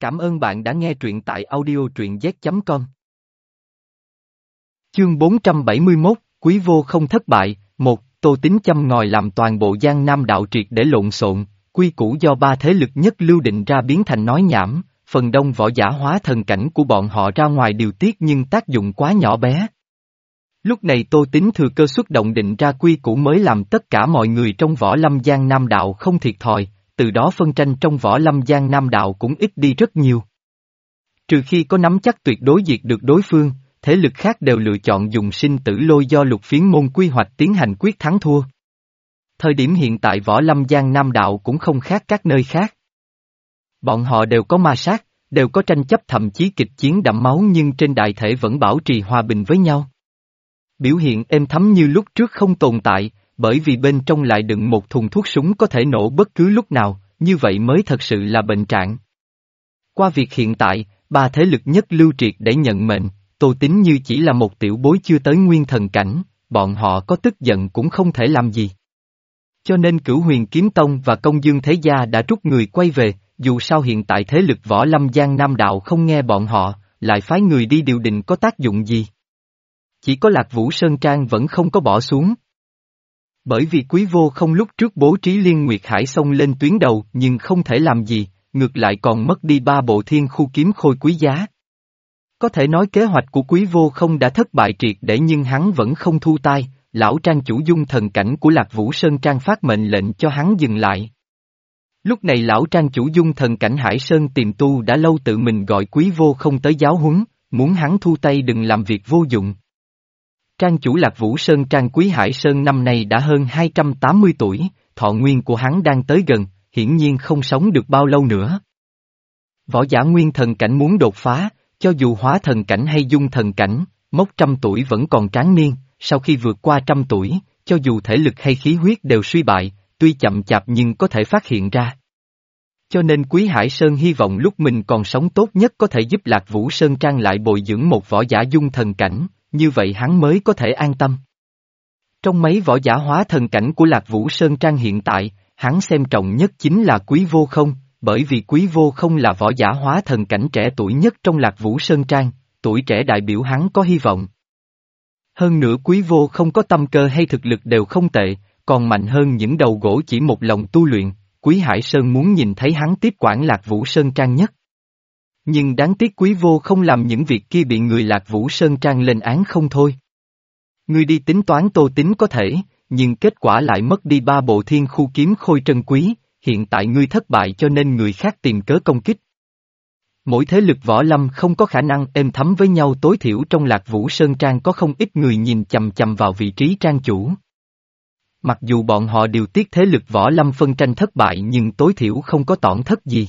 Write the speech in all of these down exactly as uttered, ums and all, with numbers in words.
Cảm ơn bạn đã nghe truyện tại audio truyện z chấm com. Chương bốn trăm bảy mươi mốt, Quý Vô Không thất bại. Một, Tô Tín châm ngòi làm toàn bộ Giang Nam đạo triệt để lộn xộn, quy củ do ba thế lực nhất lưu định ra biến thành nói nhảm, phần đông võ giả hóa thần cảnh của bọn họ ra ngoài điều tiết nhưng tác dụng quá nhỏ bé. Lúc này Tô Tín thừa cơ xuất động định ra quy củ mới làm tất cả mọi người trong võ lâm Giang Nam đạo không thiệt thòi, từ đó phân tranh trong võ lâm Giang Nam đạo cũng ít đi rất nhiều. Trừ khi có nắm chắc tuyệt đối diệt được đối phương, thế lực khác đều lựa chọn dùng sinh tử lôi do lục phiến môn quy hoạch tiến hành quyết thắng thua. Thời điểm hiện tại võ lâm Giang Nam đạo cũng không khác các nơi khác. Bọn họ đều có ma sát, đều có tranh chấp thậm chí kịch chiến đẫm máu nhưng trên đại thể vẫn bảo trì hòa bình với nhau. Biểu hiện êm thấm như lúc trước không tồn tại, bởi vì bên trong lại đựng một thùng thuốc súng có thể nổ bất cứ lúc nào, như vậy mới thật sự là bệnh trạng. Qua việc hiện tại, ba thế lực nhất lưu triệt để nhận mệnh, Tô Tín như chỉ là một tiểu bối chưa tới nguyên thần cảnh, bọn họ có tức giận cũng không thể làm gì. Cho nên Cửu Huyền Kiếm Tông và Công Dương Thế Gia đã rút người quay về, dù sao hiện tại thế lực võ lâm Giang Nam đạo không nghe bọn họ, lại phái người đi điều đình có tác dụng gì. Chỉ có Lạc Vũ Sơn Trang vẫn không có bỏ xuống. Bởi vì Quý Vô Không lúc trước bố trí Liên Nguyệt Hải xông lên tuyến đầu nhưng không thể làm gì, ngược lại còn mất đi ba bộ thiên khu kiếm khôi quý giá. Có thể nói kế hoạch của Quý Vô Không đã thất bại triệt để nhưng hắn vẫn không thu tay, lão trang chủ dung thần cảnh của Lạc Vũ Sơn Trang phát mệnh lệnh cho hắn dừng lại. Lúc này lão trang chủ dung thần cảnh Hải Sơn Tiềm Tu đã lâu tự mình gọi Quý Vô Không tới giáo huấn, muốn hắn thu tay đừng làm việc vô dụng. Trang chủ Lạc Vũ Sơn Trang Quý Hải Sơn năm nay đã hơn hai trăm tám mươi tuổi, thọ nguyên của hắn đang tới gần, hiển nhiên không sống được bao lâu nữa. Võ giả nguyên thần cảnh muốn đột phá, cho dù hóa thần cảnh hay dung thần cảnh, mốc trăm tuổi vẫn còn tráng niên, sau khi vượt qua trăm tuổi, cho dù thể lực hay khí huyết đều suy bại, tuy chậm chạp nhưng có thể phát hiện ra. Cho nên Quý Hải Sơn hy vọng lúc mình còn sống tốt nhất có thể giúp Lạc Vũ Sơn Trang lại bồi dưỡng một võ giả dung thần cảnh, như vậy hắn mới có thể an tâm. Trong mấy võ giả hóa thần cảnh của Lạc Vũ Sơn Trang hiện tại, hắn xem trọng nhất chính là Quý Vô Không, bởi vì Quý Vô Không là võ giả hóa thần cảnh trẻ tuổi nhất trong Lạc Vũ Sơn Trang, tuổi trẻ đại biểu hắn có hy vọng. Hơn nữa Quý Vô Không có tâm cơ hay thực lực đều không tệ, còn mạnh hơn những đầu gỗ chỉ một lòng tu luyện, Quý Hải Sơn muốn nhìn thấy hắn tiếp quản Lạc Vũ Sơn Trang nhất. Nhưng đáng tiếc Quý Vô Không làm những việc kia bị người Lạc Vũ Sơn Trang lên án không thôi. Ngươi đi tính toán Tô Tín có thể, nhưng kết quả lại mất đi ba bộ thiên khu kiếm khôi trân quý, hiện tại ngươi thất bại cho nên người khác tìm cớ công kích. Mỗi thế lực võ lâm không có khả năng êm thấm với nhau, tối thiểu trong Lạc Vũ Sơn Trang có không ít người nhìn chằm chằm vào vị trí trang chủ. Mặc dù bọn họ điều tiết thế lực võ lâm phân tranh thất bại nhưng tối thiểu không có tổn thất gì.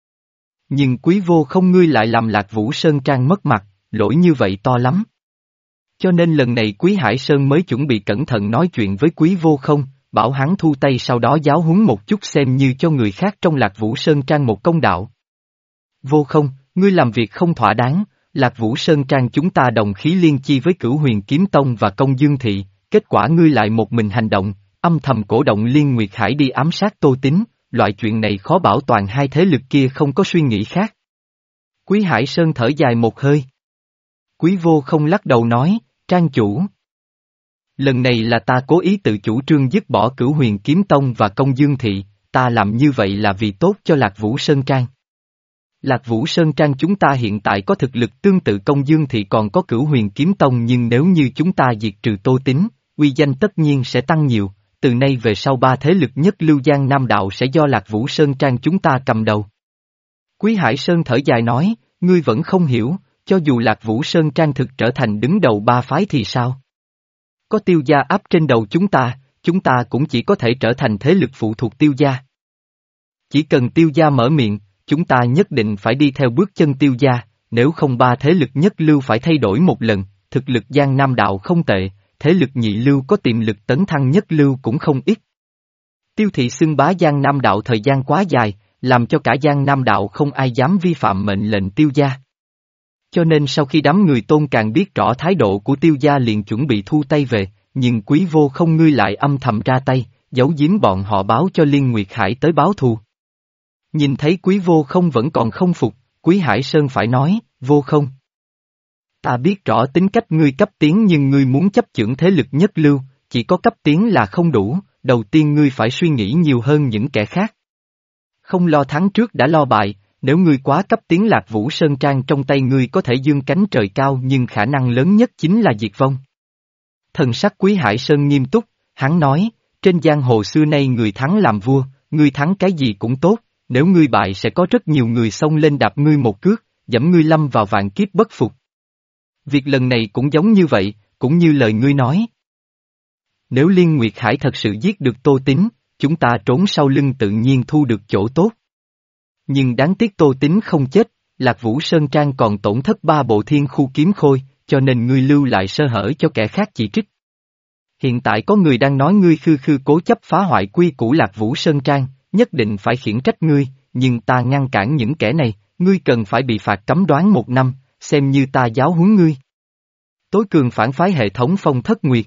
Nhưng Quý Vô Không ngươi lại làm Lạc Vũ Sơn Trang mất mặt, lỗi như vậy to lắm. Cho nên lần này Quý Hải Sơn mới chuẩn bị cẩn thận nói chuyện với Quý Vô Không, bảo hắn thu tay sau đó giáo huấn một chút xem như cho người khác trong Lạc Vũ Sơn Trang một công đạo. Vô Không, ngươi làm việc không thỏa đáng, Lạc Vũ Sơn Trang chúng ta đồng khí liên chi với Cửu Huyền Kiếm Tông và Công Dương Thị, kết quả ngươi lại một mình hành động, âm thầm cổ động Liên Nguyệt Hải đi ám sát Tô Tín, loại chuyện này khó bảo toàn hai thế lực kia không có suy nghĩ khác. Quý Hải Sơn thở dài một hơi. Quý Vô Không lắc đầu nói, Trang chủ. Lần này là ta cố ý tự chủ trương dứt bỏ Cửu Huyền Kiếm Tông và Công Dương Thị, ta làm như vậy là vì tốt cho Lạc Vũ Sơn Trang. Lạc Vũ Sơn Trang chúng ta hiện tại có thực lực tương tự Công Dương Thị còn có Cửu Huyền Kiếm Tông nhưng nếu như chúng ta diệt trừ Tô Tín, uy danh tất nhiên sẽ tăng nhiều, từ nay về sau ba thế lực nhất lưu Giang Nam đạo sẽ do Lạc Vũ Sơn Trang chúng ta cầm đầu. Quý Hải Sơn thở dài nói, ngươi vẫn không hiểu, cho dù Lạc Vũ Sơn Trang thực trở thành đứng đầu ba phái thì sao? Có Tiêu gia áp trên đầu chúng ta, chúng ta cũng chỉ có thể trở thành thế lực phụ thuộc Tiêu gia. Chỉ cần Tiêu gia mở miệng, chúng ta nhất định phải đi theo bước chân Tiêu gia, nếu không ba thế lực nhất lưu phải thay đổi một lần, thực lực Giang Nam đạo không tệ, thế lực nhị lưu có tiềm lực tấn thăng nhất lưu cũng không ít. Tiêu thị xưng bá Giang Nam đạo thời gian quá dài, làm cho cả Giang Nam đạo không ai dám vi phạm mệnh lệnh Tiêu gia. Cho nên sau khi đám người Tôn càng biết rõ thái độ của Tiêu gia liền chuẩn bị thu tay về, nhưng Quý Vô Không ngươi lại âm thầm ra tay, giấu giếm bọn họ báo cho Liên Nguyệt Hải tới báo thù. Nhìn thấy Quý Vô Không vẫn còn không phục, Quý Hải Sơn phải nói, Vô Không. Ta biết rõ tính cách ngươi cấp tiến nhưng ngươi muốn chấp chưởng thế lực nhất lưu, chỉ có cấp tiến là không đủ, đầu tiên ngươi phải suy nghĩ nhiều hơn những kẻ khác. Không lo thắng trước đã lo bại, nếu ngươi quá cấp tiến Lạc Vũ Sơn Trang trong tay ngươi có thể dương cánh trời cao nhưng khả năng lớn nhất chính là diệt vong. Thần sắc Quý Hải Sơn nghiêm túc, hắn nói, trên giang hồ xưa nay người thắng làm vua, ngươi thắng cái gì cũng tốt, nếu ngươi bại sẽ có rất nhiều người xông lên đạp ngươi một cước, dẫm ngươi lâm vào vạn kiếp bất phục. Việc lần này cũng giống như vậy, cũng như lời ngươi nói. Nếu Liên Nguyệt Hải thật sự giết được Tô Tín, chúng ta trốn sau lưng tự nhiên thu được chỗ tốt. Nhưng đáng tiếc Tô Tín không chết, Lạc Vũ Sơn Trang còn tổn thất ba bộ thiên khu kiếm khôi, cho nên ngươi lưu lại sơ hở cho kẻ khác chỉ trích. Hiện tại có người đang nói ngươi khư khư cố chấp phá hoại quy củ Lạc Vũ Sơn Trang, nhất định phải khiển trách ngươi, nhưng ta ngăn cản những kẻ này, ngươi cần phải bị phạt cấm đoán một năm, xem như ta giáo huấn ngươi. Tối cường phản phái hệ thống Phong Thất Nguyệt.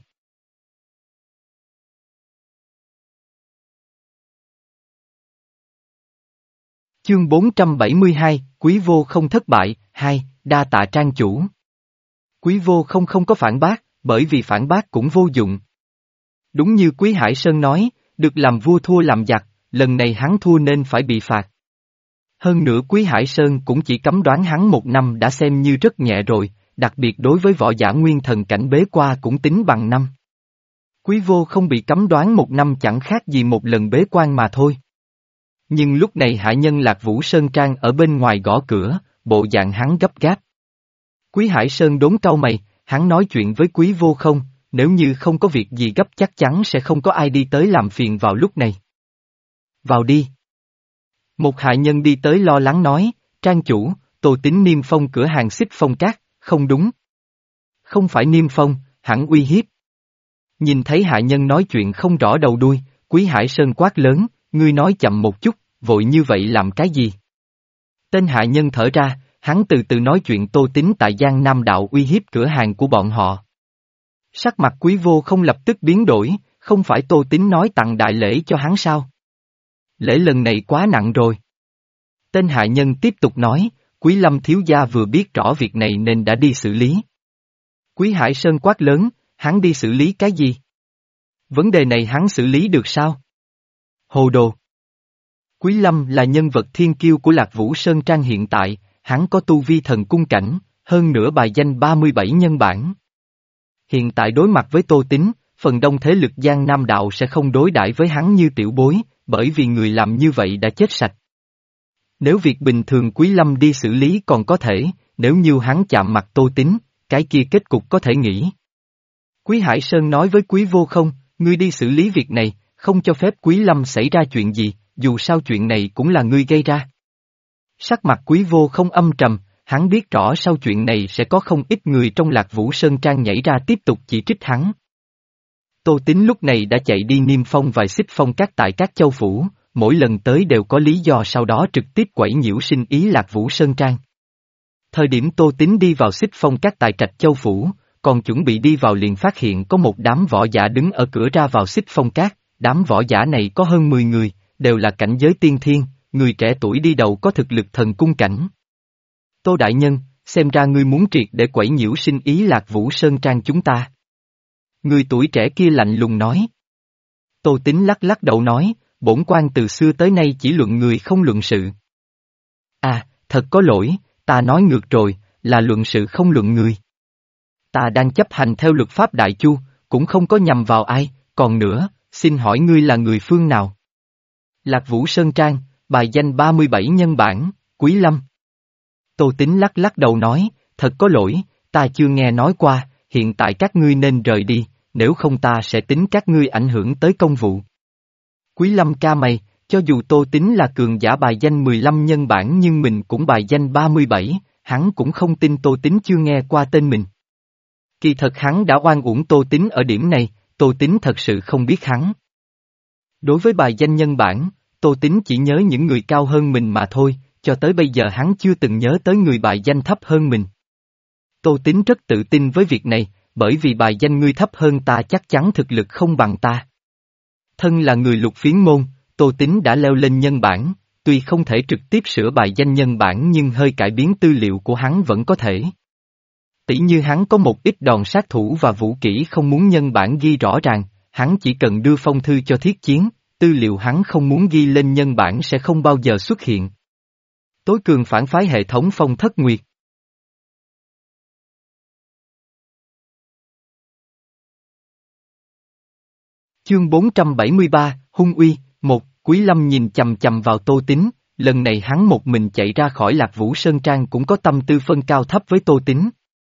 Chương bốn trăm bảy mươi hai, Quý Vô Không thất bại, hai, đa tạ trang chủ. Quý Vô Không không có phản bác, bởi vì phản bác cũng vô dụng. Đúng như Quý Hải Sơn nói, được làm vua thua làm giặc, lần này hắn thua nên phải bị phạt. Hơn nữa Quý Hải Sơn cũng chỉ cấm đoán hắn một năm đã xem như rất nhẹ rồi, đặc biệt đối với võ giả nguyên thần cảnh bế qua cũng tính bằng năm. Quý Vô Không bị cấm đoán một năm chẳng khác gì một lần bế quan mà thôi. Nhưng lúc này hạ nhân Lạc Vũ Sơn Trang ở bên ngoài gõ cửa, bộ dạng hắn gấp gáp. Quý Hải Sơn đốn cau mày, hắn nói chuyện với Quý Vô Không, nếu như không có việc gì gấp chắc chắn sẽ không có ai đi tới làm phiền vào lúc này. Vào đi. Một hạ nhân đi tới lo lắng nói, trang chủ, Tô Tín niêm phong cửa hàng Xích Phong Cát, không đúng. Không phải niêm phong, hẳn uy hiếp. Nhìn thấy hạ nhân nói chuyện không rõ đầu đuôi, Quý Hải Sơn quát lớn, ngươi nói chậm một chút, vội như vậy làm cái gì? Tên hạ nhân thở ra, hắn từ từ nói chuyện Tô Tín tại Giang Nam Đạo uy hiếp cửa hàng của bọn họ. Sắc mặt Quý Vô Không lập tức biến đổi, không phải Tô Tín nói tặng đại lễ cho hắn sao? Lễ lần này quá nặng rồi. Tên hạ nhân tiếp tục nói, Quý Lâm thiếu gia vừa biết rõ việc này nên đã đi xử lý. Quý Hải Sơn quát lớn, hắn đi xử lý cái gì? Vấn đề này hắn xử lý được sao? Hồ đồ. Quý Lâm là nhân vật thiên kiêu của Lạc Vũ Sơn Trang hiện tại, hắn có tu vi thần cung cảnh, hơn nữa bài danh ba mươi bảy nhân bản. Hiện tại đối mặt với Tô Tín, phần đông thế lực Giang Nam Đạo sẽ không đối đãi với hắn như tiểu bối, bởi vì người làm như vậy đã chết sạch. Nếu việc bình thường Quý Lâm đi xử lý còn có thể, nếu như hắn chạm mặt Tô Tín, cái kia kết cục có thể nghĩ. Quý Hải Sơn nói với Quý Vô Không, ngươi đi xử lý việc này, không cho phép Quý Lâm xảy ra chuyện gì, dù sao chuyện này cũng là ngươi gây ra. Sắc mặt Quý Vô Không âm trầm, hắn biết rõ sau chuyện này sẽ có không ít người trong Lạc Vũ Sơn Trang nhảy ra tiếp tục chỉ trích hắn. Tô Tín lúc này đã chạy đi niêm phong vài Xích Phong Cát tại các châu phủ, mỗi lần tới đều có lý do sau đó trực tiếp quẩy nhiễu sinh ý Lạc Vũ Sơn Trang. Thời điểm Tô Tín đi vào Xích Phong Cát tại Trạch Châu Phủ, còn chuẩn bị đi vào liền phát hiện có một đám võ giả đứng ở cửa ra vào Xích Phong Cát, đám võ giả này có hơn mười người, đều là cảnh giới tiên thiên, người trẻ tuổi đi đầu có thực lực thần cung cảnh. Tô Đại Nhân, xem ra ngươi muốn triệt để quẩy nhiễu sinh ý Lạc Vũ Sơn Trang chúng ta. Người tuổi trẻ kia lạnh lùng nói. Tô Tín lắc lắc đầu nói, bổn quan từ xưa tới nay chỉ luận người không luận sự. À, thật có lỗi, ta nói ngược rồi, là luận sự không luận người. Ta đang chấp hành theo luật pháp Đại Chu, cũng không có nhằm vào ai, còn nữa, xin hỏi ngươi là người phương nào? Lạc Vũ Sơn Trang, bài danh ba mươi bảy nhân bản, Quý Lâm. Tô Tín lắc lắc đầu nói, thật có lỗi, ta chưa nghe nói qua, hiện tại các ngươi nên rời đi, nếu không ta sẽ tính các ngươi ảnh hưởng tới công vụ. Quý Lâm ca mày, cho dù Tô Tín là cường giả bài danh mười lăm nhân bản nhưng mình cũng bài danh ba mươi bảy, hắn cũng không tin Tô Tín chưa nghe qua tên mình. Kỳ thật hắn đã oan uổng Tô Tín ở điểm này, Tô Tín thật sự không biết hắn. Đối với bài danh nhân bản, Tô Tín chỉ nhớ những người cao hơn mình mà thôi, cho tới bây giờ hắn chưa từng nhớ tới người bài danh thấp hơn mình. Tô Tín rất tự tin với việc này, bởi vì bài danh ngươi thấp hơn ta chắc chắn thực lực không bằng ta. Thân là người lục phiến môn, Tô Tín đã leo lên nhân bản, tuy không thể trực tiếp sửa bài danh nhân bản nhưng hơi cải biến tư liệu của hắn vẫn có thể. Tỉ như hắn có một ít đòn sát thủ và vũ kỹ không muốn nhân bản ghi rõ ràng, hắn chỉ cần đưa phong thư cho thiết chiến, tư liệu hắn không muốn ghi lên nhân bản sẽ không bao giờ xuất hiện. Tối cường phản phái hệ thống Phong Thất Nguyệt. Chương bốn trăm bảy mươi ba, Hung Uy, một, Quý Lâm nhìn chầm chầm vào Tô Tín, lần này hắn một mình chạy ra khỏi Lạc Vũ Sơn Trang cũng có tâm tư phân cao thấp với Tô Tín.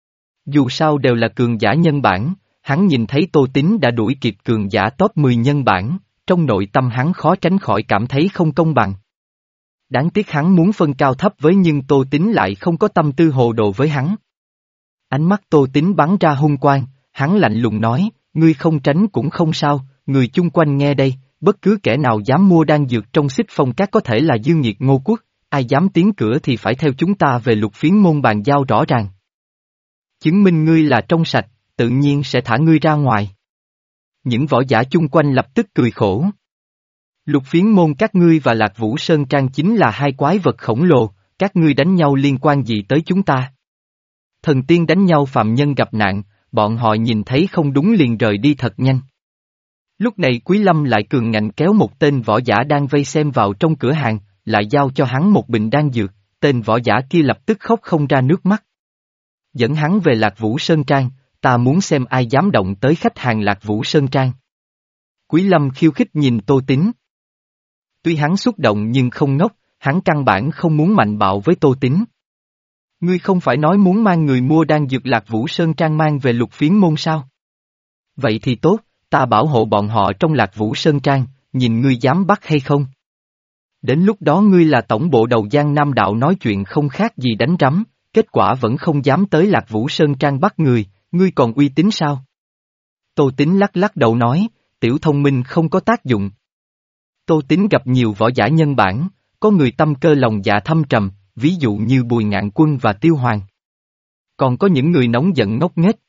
Dù sao đều là cường giả nhân bản, hắn nhìn thấy Tô Tín đã đuổi kịp cường giả top mười nhân bản, trong nội tâm hắn khó tránh khỏi cảm thấy không công bằng. Đáng tiếc hắn muốn phân cao thấp với nhưng Tô Tín lại không có tâm tư hồ đồ với hắn. Ánh mắt Tô Tín bắn ra hung quang, hắn lạnh lùng nói, ngươi không tránh cũng không sao, người chung quanh nghe đây, bất cứ kẻ nào dám mua đan dược trong Xích Phong Các có thể là Dương Nghiệt Ngô Quốc, ai dám tiến cửa thì phải theo chúng ta về Lục Phiến Môn bàn giao rõ ràng. Chứng minh ngươi là trong sạch, tự nhiên sẽ thả ngươi ra ngoài. Những võ giả chung quanh lập tức cười khổ. Lục Phiến Môn các ngươi và Lạc Vũ Sơn Trang chính là hai quái vật khổng lồ, các ngươi đánh nhau liên quan gì tới chúng ta? Thần tiên đánh nhau phạm nhân gặp nạn, bọn họ nhìn thấy không đúng liền rời đi thật nhanh. Lúc này Quý Lâm lại cường ngạnh kéo một tên võ giả đang vây xem vào trong cửa hàng, lại giao cho hắn một bình đan dược, tên võ giả kia lập tức khóc không ra nước mắt. Dẫn hắn về Lạc Vũ Sơn Trang, ta muốn xem ai dám động tới khách hàng Lạc Vũ Sơn Trang. Quý Lâm khiêu khích nhìn Tô Tín. Tuy hắn xúc động nhưng không ngốc, hắn căn bản không muốn mạnh bạo với Tô Tín. Ngươi không phải nói muốn mang người mua đan dược Lạc Vũ Sơn Trang mang về Lục Phiến Môn sao? Vậy thì tốt, ta bảo hộ bọn họ trong Lạc Vũ Sơn Trang, nhìn ngươi dám bắt hay không? Đến lúc đó ngươi là tổng bộ đầu Giang Nam Đạo nói chuyện không khác gì đánh rắm, kết quả vẫn không dám tới Lạc Vũ Sơn Trang bắt người, ngươi còn uy tín sao? Tô Tín lắc lắc đầu nói, tiểu thông minh không có tác dụng. Tô Tín gặp nhiều võ giả nhân bản, có người tâm cơ lòng dạ thâm trầm, ví dụ như Bùi Ngạn Quân và Tiêu Hoàng. Còn có những người nóng giận ngốc nghếch.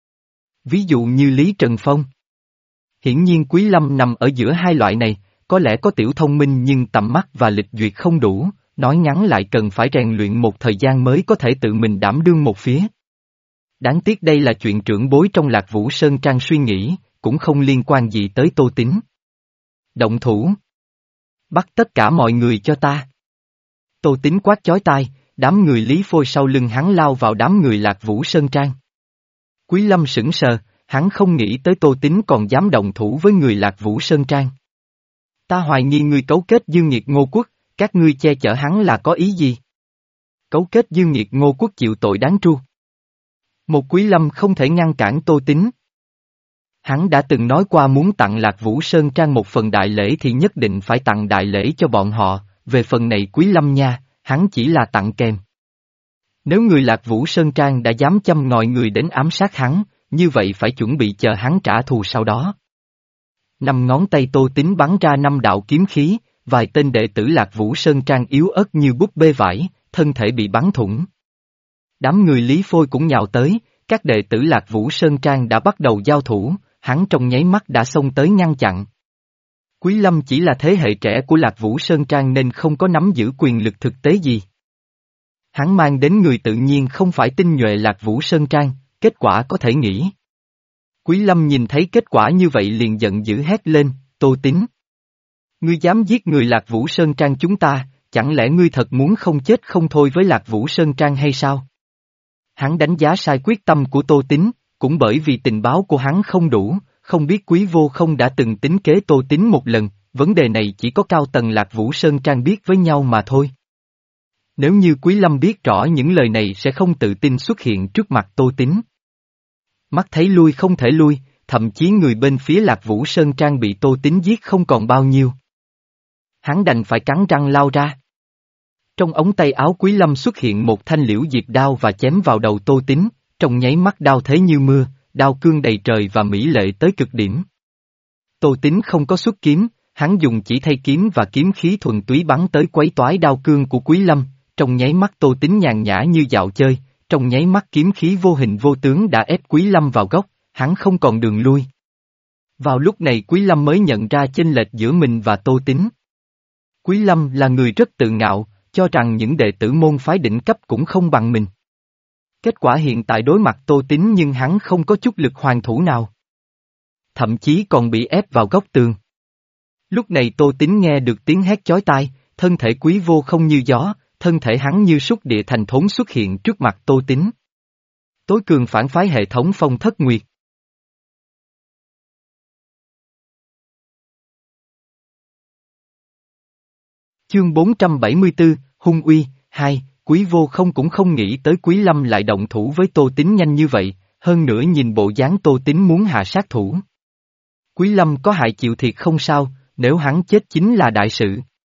Ví dụ như Lý Trần Phong. Hiển nhiên Quý Lâm nằm ở giữa hai loại này, có lẽ có tiểu thông minh nhưng tầm mắt và lịch duyệt không đủ, nói ngắn lại cần phải rèn luyện một thời gian mới có thể tự mình đảm đương một phía. Đáng tiếc đây là chuyện trưởng bối trong Lạc Vũ Sơn Trang suy nghĩ, cũng không liên quan gì tới Tô Tín. Động thủ. Bắt tất cả mọi người cho ta. Tô Tín quát chói tai, đám người Lý Phôi sau lưng hắn lao vào đám người Lạc Vũ Sơn Trang. Quý Lâm sững sờ, hắn không nghĩ tới Tô Tín còn dám động thủ với người Lạc Vũ Sơn Trang. Ta hoài nghi ngươi cấu kết Dương Nghiệt Ngô Quốc, các ngươi che chở hắn là có ý gì? Cấu kết Dương Nghiệt Ngô Quốc chịu tội đáng tru. Một Quý Lâm không thể ngăn cản Tô Tín. Hắn đã từng nói qua muốn tặng Lạc Vũ Sơn Trang một phần đại lễ thì nhất định phải tặng đại lễ cho bọn họ, về phần này Quý Lâm nha, hắn chỉ là tặng kèm. Nếu người Lạc Vũ Sơn Trang đã dám châm ngòi người đến ám sát hắn, như vậy phải chuẩn bị chờ hắn trả thù sau đó. Năm ngón tay Tô Tín bắn ra năm đạo kiếm khí, vài tên đệ tử Lạc Vũ Sơn Trang yếu ớt như búp bê vải, thân thể bị bắn thủng. Đám người Lý Phôi cũng nhào tới, các đệ tử Lạc Vũ Sơn Trang đã bắt đầu giao thủ, hắn trong nháy mắt đã xông tới ngăn chặn. Quý Lâm chỉ là thế hệ trẻ của Lạc Vũ Sơn Trang nên không có nắm giữ quyền lực thực tế gì. Hắn mang đến người tự nhiên không phải tinh nhuệ Lạc Vũ Sơn Trang, kết quả có thể nghĩ. Quý Lâm nhìn thấy kết quả như vậy liền giận dữ hét lên, Tô Tín. Ngươi dám giết người Lạc Vũ Sơn Trang chúng ta, chẳng lẽ ngươi thật muốn không chết không thôi với Lạc Vũ Sơn Trang hay sao? Hắn đánh giá sai quyết tâm của Tô Tín, cũng bởi vì tình báo của hắn không đủ, không biết Quý Vô không đã từng tính kế Tô Tín một lần, vấn đề này chỉ có cao tầng Lạc Vũ Sơn Trang biết với nhau mà thôi. Nếu như Quý Lâm biết rõ những lời này sẽ không tự tin xuất hiện trước mặt Tô Tín. Mắt thấy lui không thể lui, thậm chí người bên phía Lạc Vũ Sơn Trang bị Tô Tín giết không còn bao nhiêu. Hắn đành phải cắn răng lao ra. Trong ống tay áo Quý Lâm xuất hiện một thanh liễu diệp đao và chém vào đầu Tô Tín, trong nháy mắt đao thế như mưa, đao cương đầy trời và mỹ lệ tới cực điểm. Tô Tín không có xuất kiếm, hắn dùng chỉ thay kiếm và kiếm khí thuần túy bắn tới quấy toái đao cương của Quý Lâm, trong nháy mắt Tô Tín nhàn nhã như dạo chơi, trong nháy mắt kiếm khí vô hình vô tướng đã ép Quý Lâm vào góc, hắn không còn đường lui. Vào lúc này Quý Lâm mới nhận ra chênh lệch giữa mình và Tô Tín. Quý Lâm là người rất tự ngạo, cho rằng những đệ tử môn phái đỉnh cấp cũng không bằng mình. Kết quả hiện tại đối mặt Tô Tín nhưng hắn không có chút lực hoàn thủ nào. Thậm chí còn bị ép vào góc tường. Lúc này Tô Tín nghe được tiếng hét chói tai, thân thể Quý Vô Không như gió, thân thể hắn như súc địa thành thốn xuất hiện trước mặt Tô Tín. Tối cường phản phái hệ thống Phong Thất Nguyệt. Chương bốn trăm bảy mươi tư, Hung Uy, hai, Quý Vô Không cũng không nghĩ tới Quý Lâm lại động thủ với Tô Tín nhanh như vậy, hơn nữa nhìn bộ dáng Tô Tín muốn hạ sát thủ. Quý Lâm có hại chịu thiệt không sao, nếu hắn chết chính là đại sự.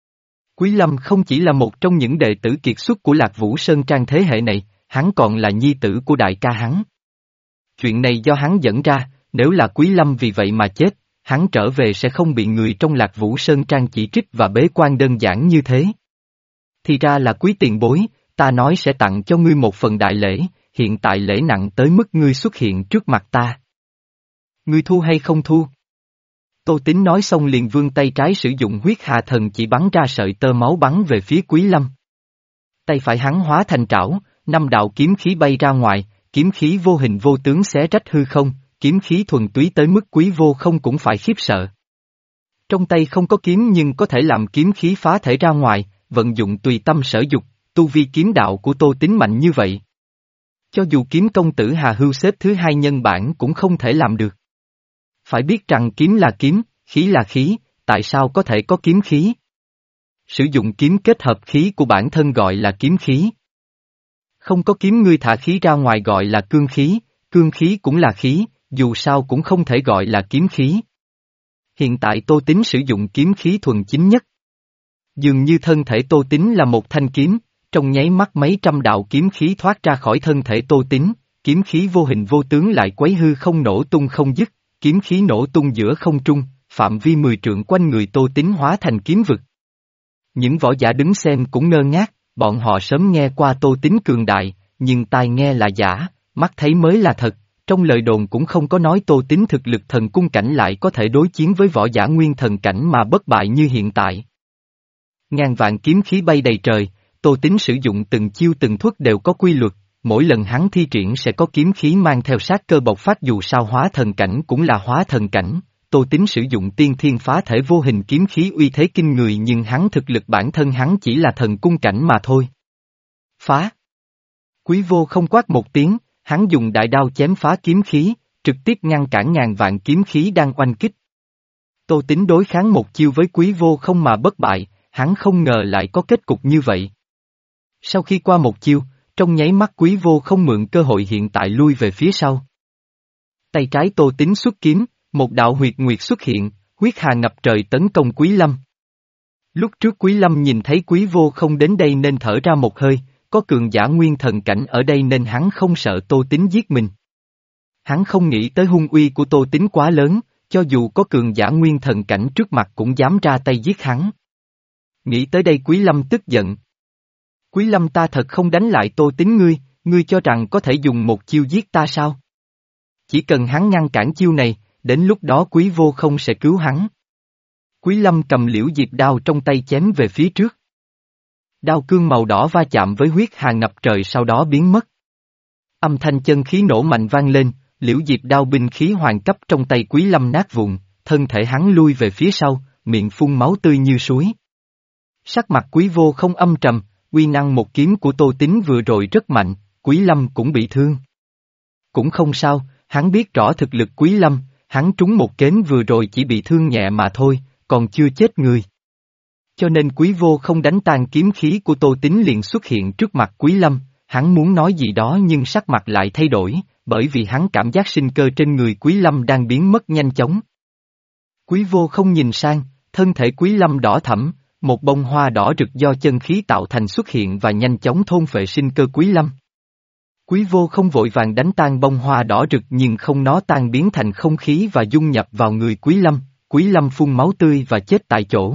Quý Lâm không chỉ là một trong những đệ tử kiệt xuất của Lạc Vũ Sơn Trang thế hệ này, hắn còn là nhi tử của đại ca hắn. Chuyện này do hắn dẫn ra, nếu là Quý Lâm vì vậy mà chết, hắn trở về sẽ không bị người trong Lạc Vũ Sơn Trang chỉ trích và bế quan đơn giản như thế. Thì ra là Quý tiền bối, ta nói sẽ tặng cho ngươi một phần đại lễ, hiện tại lễ nặng tới mức ngươi xuất hiện trước mặt ta. Ngươi thu hay không thu? Tô Tín nói xong liền vươn tay trái sử dụng huyết hà thần chỉ bắn ra sợi tơ máu bắn về phía Quý Lâm. Tay phải hắn hóa thành trảo, năm đạo kiếm khí bay ra ngoài, kiếm khí vô hình vô tướng xé rách hư không, kiếm khí thuần túy tới mức Quý Vô Không cũng phải khiếp sợ. Trong tay không có kiếm nhưng có thể làm kiếm khí phá thể ra ngoài, vận dụng tùy tâm sở dục, tu vi kiếm đạo của Tô Tín mạnh như vậy. Cho dù kiếm công tử Hà Hưu xếp thứ hai nhân bản cũng không thể làm được. Phải biết rằng kiếm là kiếm, khí là khí, tại sao có thể có kiếm khí? Sử dụng kiếm kết hợp khí của bản thân gọi là kiếm khí. Không có kiếm ngươi thả khí ra ngoài gọi là cương khí, cương khí cũng là khí, dù sao cũng không thể gọi là kiếm khí. Hiện tại Tô Tín sử dụng kiếm khí thuần chính nhất. Dường như thân thể Tô Tín là một thanh kiếm, trong nháy mắt mấy trăm đạo kiếm khí thoát ra khỏi thân thể Tô Tín, kiếm khí vô hình vô tướng lại quấy hư không nổ tung không dứt, kiếm khí nổ tung giữa không trung, phạm vi mười trượng quanh người Tô Tín hóa thành kiếm vực. Những võ giả đứng xem cũng ngơ ngác, bọn họ sớm nghe qua Tô Tín cường đại, nhưng tai nghe là giả, mắt thấy mới là thật, trong lời đồn cũng không có nói Tô Tín thực lực thần cung cảnh lại có thể đối chiến với võ giả nguyên thần cảnh mà bất bại như hiện tại. Ngàn vạn kiếm khí bay đầy trời, Tô Tín sử dụng từng chiêu từng thuật đều có quy luật, mỗi lần hắn thi triển sẽ có kiếm khí mang theo sát cơ bộc phát dù sao hóa thần cảnh cũng là hóa thần cảnh. Tô Tín sử dụng tiên thiên phá thể vô hình kiếm khí uy thế kinh người nhưng hắn thực lực bản thân hắn chỉ là thần cung cảnh mà thôi. Phá! Quý Vô Không quát một tiếng, hắn dùng đại đao chém phá kiếm khí, trực tiếp ngăn cản ngàn vạn kiếm khí đang oanh kích. Tô Tín đối kháng một chiêu với Quý Vô Không mà bất bại, hắn không ngờ lại có kết cục như vậy. Sau khi qua một chiêu, trong nháy mắt Quý Vô Không mượn cơ hội hiện tại lui về phía sau. Tay trái Tô Tín xuất kiếm, một đạo huyệt nguyệt xuất hiện, huyết hà ngập trời tấn công Quý Lâm. Lúc trước Quý Lâm nhìn thấy Quý Vô Không đến đây nên thở ra một hơi, có cường giả nguyên thần cảnh ở đây nên hắn không sợ Tô Tín giết mình. Hắn không nghĩ tới hung uy của Tô Tín quá lớn, cho dù có cường giả nguyên thần cảnh trước mặt cũng dám ra tay giết hắn. Nghĩ tới đây Quý Lâm tức giận. Quý Lâm ta thật không đánh lại Tô Tín ngươi, ngươi cho rằng có thể dùng một chiêu giết ta sao? Chỉ cần hắn ngăn cản chiêu này, đến lúc đó Quý Vô Không sẽ cứu hắn. Quý Lâm cầm liễu diệp đao trong tay chém về phía trước. Đao cương màu đỏ va chạm với huyết hà ngập trời sau đó biến mất. Âm thanh chân khí nổ mạnh vang lên, liễu diệp đao binh khí hoàng cấp trong tay Quý Lâm nát vụn, thân thể hắn lui về phía sau, miệng phun máu tươi như suối. Sắc mặt Quý Vô Không âm trầm, uy năng một kiếm của Tô Tín vừa rồi rất mạnh, Quý Lâm cũng bị thương. Cũng không sao, hắn biết rõ thực lực Quý Lâm, hắn trúng một kén vừa rồi chỉ bị thương nhẹ mà thôi, còn chưa chết người. Cho nên Quý Vô Không đánh tan kiếm khí của Tô Tín liền xuất hiện trước mặt Quý Lâm, hắn muốn nói gì đó nhưng sắc mặt lại thay đổi, bởi vì hắn cảm giác sinh cơ trên người Quý Lâm đang biến mất nhanh chóng. Quý Vô Không nhìn sang, thân thể Quý Lâm đỏ thẫm, một bông hoa đỏ rực do chân khí tạo thành xuất hiện và nhanh chóng thôn phệ sinh cơ Quý Lâm. Quý Vô Không vội vàng đánh tan bông hoa đỏ rực nhưng không nó tan biến thành không khí và dung nhập vào người Quý Lâm, Quý Lâm phun máu tươi và chết tại chỗ.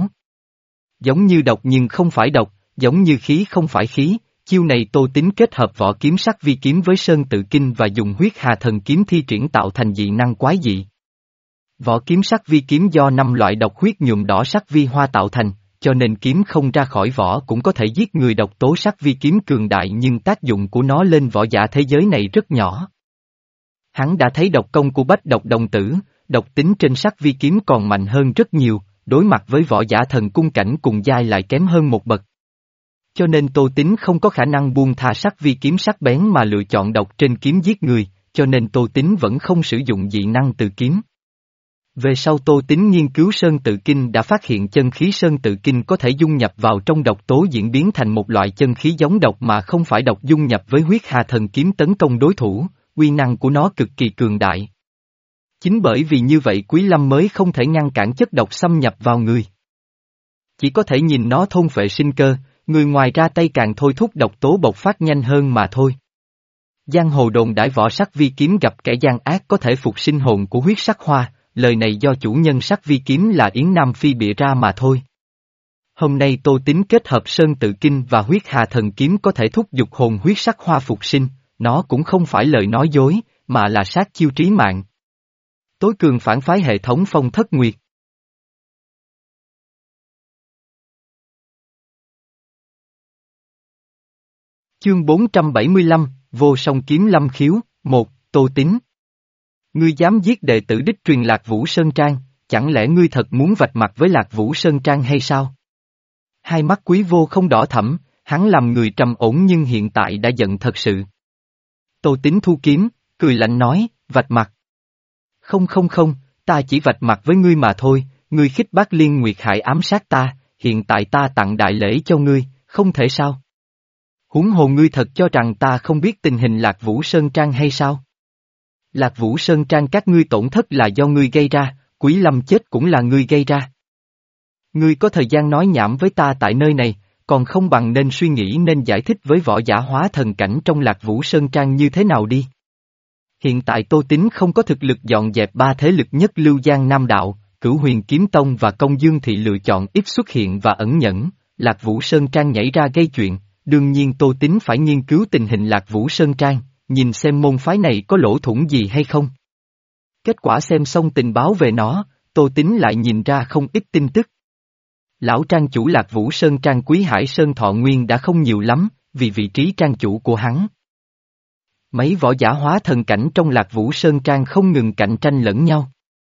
Giống như độc nhưng không phải độc, giống như khí không phải khí, chiêu này Tô Tín kết hợp võ kiếm sắc vi kiếm với sơn tự kinh và dùng huyết hà thần kiếm thi triển tạo thành dị năng quái dị. Võ kiếm sắc vi kiếm do năm loại độc huyết nhuộm đỏ sắc vi hoa tạo thành, cho nên kiếm không ra khỏi vỏ cũng có thể giết người. Độc tố sắc vi kiếm cường đại nhưng tác dụng của nó lên võ giả thế giới này rất nhỏ. Hắn đã thấy độc công của Bách Độc Đồng Tử, độc tính trên sắc vi kiếm còn mạnh hơn rất nhiều, đối mặt với võ giả thần cung cảnh cùng giai lại kém hơn một bậc. Cho nên Tô Tín không có khả năng buông tha sắc vi kiếm sắc bén mà lựa chọn độc trên kiếm giết người, cho nên Tô Tín vẫn không sử dụng dị năng từ kiếm. Về sau Tô Tín nghiên cứu Sơn Tự Kinh đã phát hiện chân khí Sơn Tự Kinh có thể dung nhập vào trong độc tố diễn biến thành một loại chân khí giống độc mà không phải độc, dung nhập với huyết hà thần kiếm tấn công đối thủ, uy năng của nó cực kỳ cường đại. Chính bởi vì như vậy Quý Lâm mới không thể ngăn cản chất độc xâm nhập vào người. Chỉ có thể nhìn nó thôn phệ sinh cơ, người ngoài ra tay càng thôi thúc độc tố bộc phát nhanh hơn mà thôi. Giang hồ đồn đãi võ sắc vi kiếm gặp kẻ gian ác có thể phục sinh hồn của huyết sắc hoa, lời này do chủ nhân sắc vi kiếm là Yến Nam Phi bịa ra mà thôi. Hôm nay Tô Tín kết hợp Sơn Tự Kinh và huyết hà thần kiếm có thể thúc giục hồn huyết sắc hoa phục sinh, nó cũng không phải lời nói dối, mà là sát chiêu trí mạng. Tối cường phản phái hệ thống Phong Thất Nguyệt. Chương bốn trăm bảy mươi lăm, Vô Song Kiếm Lâm Khiếu, một, Tô Tín. Ngươi dám giết đệ tử đích truyền Lạc Vũ Sơn Trang, chẳng lẽ ngươi thật muốn vạch mặt với Lạc Vũ Sơn Trang hay sao? Hai mắt Quý Vô không đỏ thẫm, hắn làm người trầm ổn nhưng hiện tại đã giận thật sự. Tô Tín thu kiếm, cười lạnh nói, vạch mặt. Không không không, ta chỉ vạch mặt với ngươi mà thôi, ngươi khích bác Liên Nguyệt hại ám sát ta, hiện tại ta tặng đại lễ cho ngươi, không thể sao? Huống hồ ngươi thật cho rằng ta không biết tình hình Lạc Vũ Sơn Trang hay sao? Lạc Vũ Sơn Trang các ngươi tổn thất là do ngươi gây ra, Quý Lâm chết cũng là ngươi gây ra. Ngươi có thời gian nói nhảm với ta tại nơi này, còn không bằng nên suy nghĩ nên giải thích với võ giả hóa thần cảnh trong Lạc Vũ Sơn Trang như thế nào đi. Hiện tại Tô Tín không có thực lực dọn dẹp ba thế lực nhất lưu Giang Nam Đạo, Cửu Huyền Kiếm Tông và Công Dương Thị lựa chọn ít xuất hiện và ẩn nhẫn, Lạc Vũ Sơn Trang nhảy ra gây chuyện, đương nhiên Tô Tín phải nghiên cứu tình hình Lạc Vũ Sơn Trang, nhìn xem môn phái này có lỗ thủng gì hay không. Kết quả xem xong tình báo về nó, Tô Tín lại nhìn ra không ít tin tức. Lão trang chủ Lạc Vũ Sơn Trang Quý Hải Sơn thọ nguyên đã không nhiều lắm, vì vị trí trang chủ của hắn. Mấy võ giả hóa thần cảnh trong Lạc Vũ Sơn Trang không ngừng cạnh tranh lẫn nhau.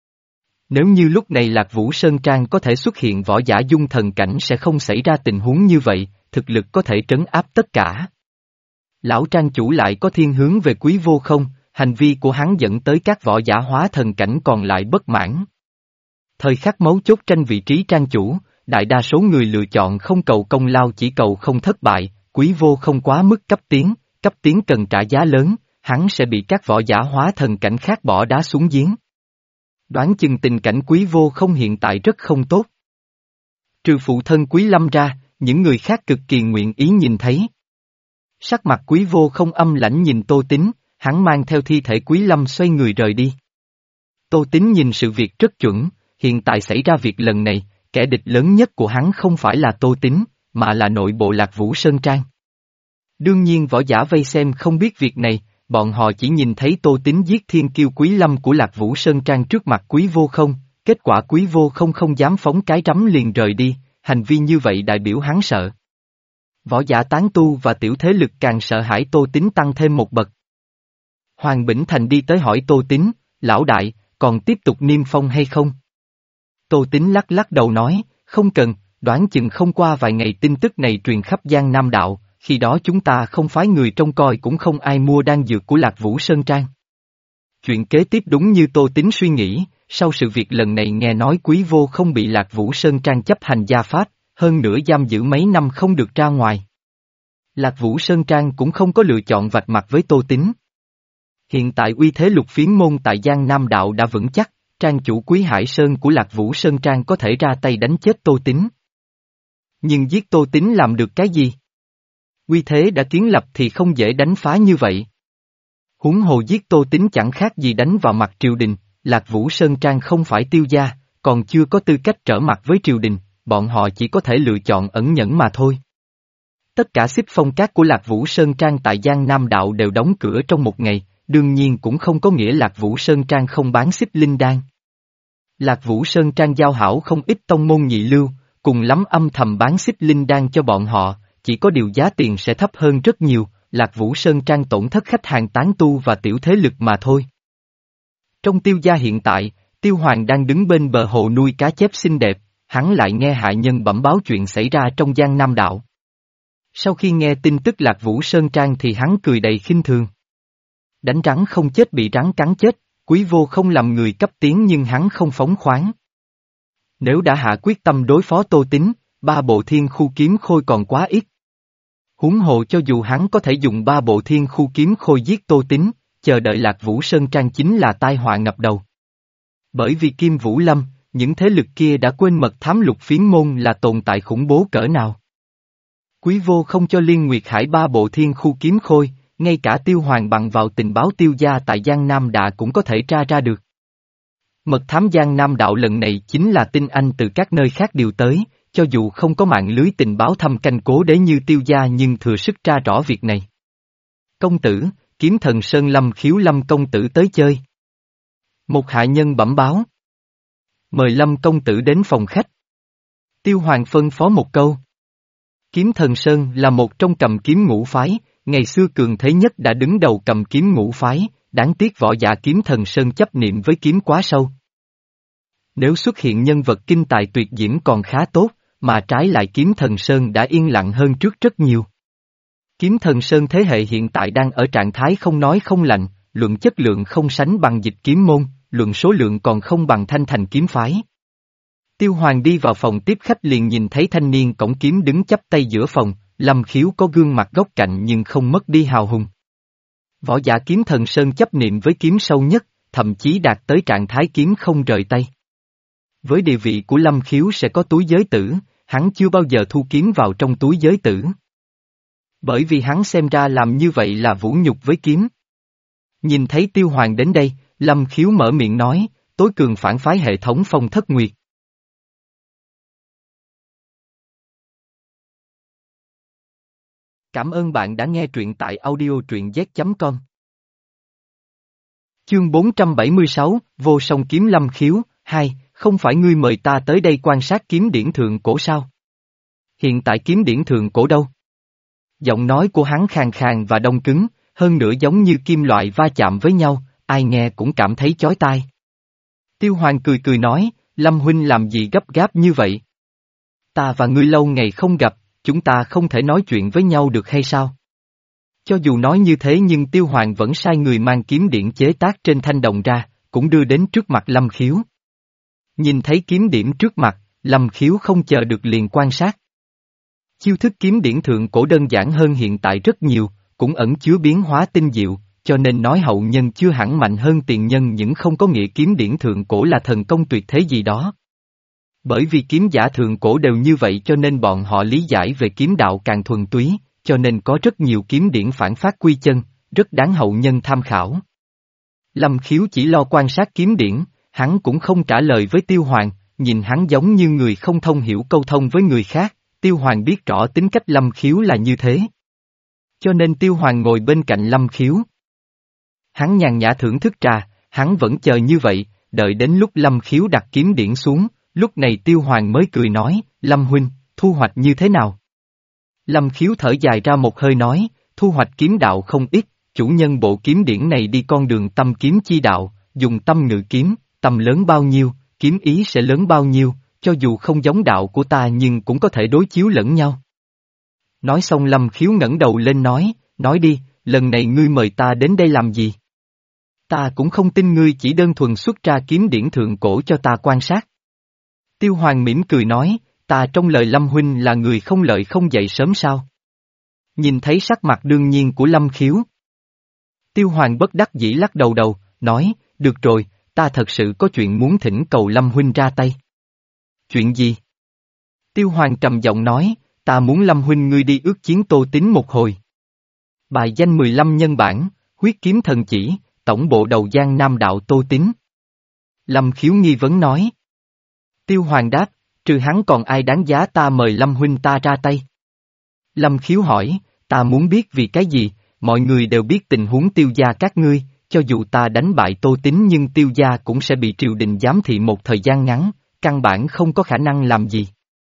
Nếu như lúc này Lạc Vũ Sơn Trang có thể xuất hiện võ giả dung thần cảnh sẽ không xảy ra tình huống như vậy, thực lực có thể trấn áp tất cả. Lão trang chủ lại có thiên hướng về Quý Vô không, hành vi của hắn dẫn tới các võ giả hóa thần cảnh còn lại bất mãn. Thời khắc mấu chốt tranh vị trí trang chủ, đại đa số người lựa chọn không cầu công lao chỉ cầu không thất bại, Quý Vô không quá mức cấp tiến, cấp tiến cần trả giá lớn, hắn sẽ bị các võ giả hóa thần cảnh khác bỏ đá xuống giếng. Đoán chừng tình cảnh Quý Vô không hiện tại rất không tốt. Trừ phụ thân Quý Lâm ra, những người khác cực kỳ nguyện ý nhìn thấy. Sắc mặt Quý Vô không âm lãnh nhìn Tô Tín, hắn mang theo thi thể Quý Lâm xoay người rời đi. Tô Tín nhìn sự việc rất chuẩn, hiện tại xảy ra việc lần này, kẻ địch lớn nhất của hắn không phải là Tô Tín, mà là nội bộ Lạc Vũ Sơn Trang. Đương nhiên võ giả vây xem không biết việc này, bọn họ chỉ nhìn thấy Tô Tín giết thiên kiêu Quý Lâm của Lạc Vũ Sơn Trang trước mặt Quý Vô không, kết quả Quý Vô không không dám phóng cái rắm liền rời đi, hành vi như vậy đại biểu hắn sợ. Võ giả tán tu và tiểu thế lực càng sợ hãi Tô Tín tăng thêm một bậc. Hoàng Bỉnh Thành đi tới hỏi Tô Tín, lão đại, còn tiếp tục niêm phong hay không? Tô Tín lắc lắc đầu nói, không cần, đoán chừng không qua vài ngày tin tức này truyền khắp Giang Nam Đạo, khi đó chúng ta không phái người trông coi cũng không ai mua đan dược của Lạc Vũ Sơn Trang. Chuyện kế tiếp đúng như Tô Tín suy nghĩ, sau sự việc lần này nghe nói Quý Vô không bị Lạc Vũ Sơn Trang chấp hành gia pháp, hơn nữa giam giữ mấy năm không được ra ngoài. Lạc Vũ Sơn Trang cũng không có lựa chọn vạch mặt với Tô Tín. Hiện tại uy thế Lục Phiến môn tại Giang Nam Đạo đã vững chắc, trang chủ Quý Hải Sơn của Lạc Vũ Sơn Trang có thể ra tay đánh chết Tô Tín. Nhưng giết Tô Tín làm được cái gì? Uy thế đã kiến lập thì không dễ đánh phá như vậy. Huống hồ giết Tô Tín chẳng khác gì đánh vào mặt triều đình, Lạc Vũ Sơn Trang không phải tiêu gia, còn chưa có tư cách trở mặt với triều đình, bọn họ chỉ có thể lựa chọn ẩn nhẫn mà thôi. Tất cả xích phong cát của Lạc Vũ Sơn Trang tại Giang Nam Đạo đều đóng cửa trong một ngày, đương nhiên cũng không có nghĩa Lạc Vũ Sơn Trang không bán xích linh đan. Lạc Vũ Sơn Trang giao hảo không ít tông môn nhị lưu, cùng lắm âm thầm bán xích linh đan cho bọn họ, chỉ có điều giá tiền sẽ thấp hơn rất nhiều, Lạc Vũ Sơn Trang tổn thất khách hàng tán tu và tiểu thế lực mà thôi. Trong Tiêu gia hiện tại, Tiêu Hoàng đang đứng bên bờ hồ nuôi cá chép xinh đẹp, hắn lại nghe hạ nhân bẩm báo chuyện xảy ra trong Giang Nam Đạo. Sau khi nghe tin tức Lạc Vũ Sơn Trang thì hắn cười đầy khinh thường. Đánh rắn không chết bị rắn cắn chết, Quý Vô không làm người cấp tiến nhưng hắn không phóng khoáng. Nếu đã hạ quyết tâm đối phó Tô Tín, ba bộ thiên khu kiếm khôi còn quá ít. Huống hồ cho dù hắn có thể dùng ba bộ thiên khu kiếm khôi giết Tô Tín, chờ đợi Lạc Vũ Sơn Trang chính là tai họa ngập đầu. Bởi vì Kim Vũ Lâm, những thế lực kia đã quên mật thám Lục Phiến Môn là tồn tại khủng bố cỡ nào. Quý Vô không cho Liên Nguyệt Hải ba bộ thiên khu kiếm khôi, ngay cả Tiêu Hoàng bằng vào tình báo Tiêu gia tại Giang Nam Đà cũng có thể tra ra được. Mật thám Giang Nam Đạo lần này chính là tinh anh từ các nơi khác điều tới, cho dù không có mạng lưới tình báo thâm canh cố đế như Tiêu gia nhưng thừa sức tra rõ việc này. Công tử, kiếm thần Sơn Lâm Khiếu Lâm công tử tới chơi. Một hạ nhân bẩm báo. Mời Lâm công tử đến phòng khách. Tiêu Hoàng phân phó một câu. Kiếm thần Sơn là một trong cầm kiếm ngũ phái, ngày xưa cường thế nhất đã đứng đầu cầm kiếm ngũ phái, đáng tiếc võ giả kiếm thần Sơn chấp niệm với kiếm quá sâu. Nếu xuất hiện nhân vật kinh tài tuyệt diễm còn khá tốt, mà trái lại kiếm thần Sơn đã yên lặng hơn trước rất nhiều. Kiếm thần Sơn thế hệ hiện tại đang ở trạng thái không nói không lạnh, luận chất lượng không sánh bằng Dịch Kiếm Môn, luận số lượng còn không bằng Thanh Thành kiếm phái. Tiêu Hoàng đi vào phòng tiếp khách liền nhìn thấy thanh niên cổng kiếm đứng chắp tay giữa phòng, Lâm Khiếu có gương mặt góc cạnh nhưng không mất đi hào hùng. Võ giả kiếm thần Sơn chấp niệm với kiếm sâu nhất, thậm chí đạt tới trạng thái kiếm không rời tay. Với địa vị của Lâm Khiếu sẽ có túi giới tử, hắn chưa bao giờ thu kiếm vào trong túi giới tử. Bởi vì hắn xem ra làm như vậy là vũ nhục với kiếm. Nhìn thấy Tiêu Hoàng đến đây, Lâm Khiếu mở miệng nói, tối cường phản phái hệ thống Phong Thất Nguyệt. Cảm ơn bạn đã nghe truyện tại audio truyện z chấm com. Chương bốn trăm bảy mươi sáu, Vô Song Kiếm Lâm Khiếu, hai, không phải ngươi mời ta tới đây quan sát kiếm điển thượng cổ sao? Hiện tại kiếm điển thượng cổ đâu? Giọng nói của hắn khàn khàn và đông cứng, hơn nữa giống như kim loại va chạm với nhau, ai nghe cũng cảm thấy chói tai. Tiêu Hoàng cười cười nói, Lâm huynh làm gì gấp gáp như vậy? Ta và ngươi lâu ngày không gặp, chúng ta không thể nói chuyện với nhau được hay sao? Cho dù nói như thế nhưng Tiêu Hoàng vẫn sai người mang kiếm điển chế tác trên thanh đồng ra, cũng đưa đến trước mặt Lâm Khiếu. Nhìn thấy kiếm điểm trước mặt, Lâm Khiếu không chờ được liền quan sát. Chiêu thức kiếm điển thượng cổ đơn giản hơn hiện tại rất nhiều, cũng ẩn chứa biến hóa tinh diệu, cho nên nói hậu nhân chưa hẳn mạnh hơn tiền nhân những không có nghĩa kiếm điển thượng cổ là thần công tuyệt thế gì đó. Bởi vì kiếm giả thượng cổ đều như vậy cho nên bọn họ lý giải về kiếm đạo càng thuần túy, cho nên có rất nhiều kiếm điển phản phát quy chân, rất đáng hậu nhân tham khảo. Lâm Khiếu chỉ lo quan sát kiếm điển, hắn cũng không trả lời với Tiêu Hoàng, nhìn hắn giống như người không thông hiểu câu thông với người khác, Tiêu Hoàng biết rõ tính cách Lâm Khiếu là như thế. Cho nên Tiêu Hoàng ngồi bên cạnh Lâm Khiếu. Hắn nhàn nhã thưởng thức trà, hắn vẫn chờ như vậy, đợi đến lúc Lâm Khiếu đặt kiếm điển xuống, lúc này Tiêu Hoàng mới cười nói, Lâm huynh, thu hoạch như thế nào? Lâm Khiếu thở dài ra một hơi nói, thu hoạch kiếm đạo không ít, chủ nhân bộ kiếm điển này đi con đường tâm kiếm chi đạo, dùng tâm ngự kiếm, tâm lớn bao nhiêu, kiếm ý sẽ lớn bao nhiêu, cho dù không giống đạo của ta nhưng cũng có thể đối chiếu lẫn nhau. Nói xong Lâm Khiếu ngẩng đầu lên nói, nói đi, lần này ngươi mời ta đến đây làm gì? Ta cũng không tin ngươi chỉ đơn thuần xuất ra kiếm điển thượng cổ cho ta quan sát. Tiêu Hoàng mỉm cười nói, ta trong lời Lâm huynh là người không lợi không dậy sớm sao? Nhìn thấy sắc mặt đương nhiên của Lâm Khiếu. Tiêu Hoàng bất đắc dĩ lắc đầu đầu, nói, được rồi, ta thật sự có chuyện muốn thỉnh cầu Lâm huynh ra tay. Chuyện gì? Tiêu Hoàng trầm giọng nói, ta muốn Lâm huynh ngươi đi ước chiến Tô Tín một hồi. Bài danh mười lăm nhân bản, huyết kiếm thần chỉ, tổng bộ đầu Giang Nam đạo Tô Tín. Lâm Khiếu nghi vấn nói. Tiêu Hoàng đáp, trừ hắn còn ai đáng giá ta mời Lâm huynh ta ra tay? Lâm Khiếu hỏi, ta muốn biết vì cái gì, mọi người đều biết tình huống Tiêu gia các ngươi, cho dù ta đánh bại Tô Tín nhưng Tiêu gia cũng sẽ bị triều đình giám thị một thời gian ngắn, căn bản không có khả năng làm gì.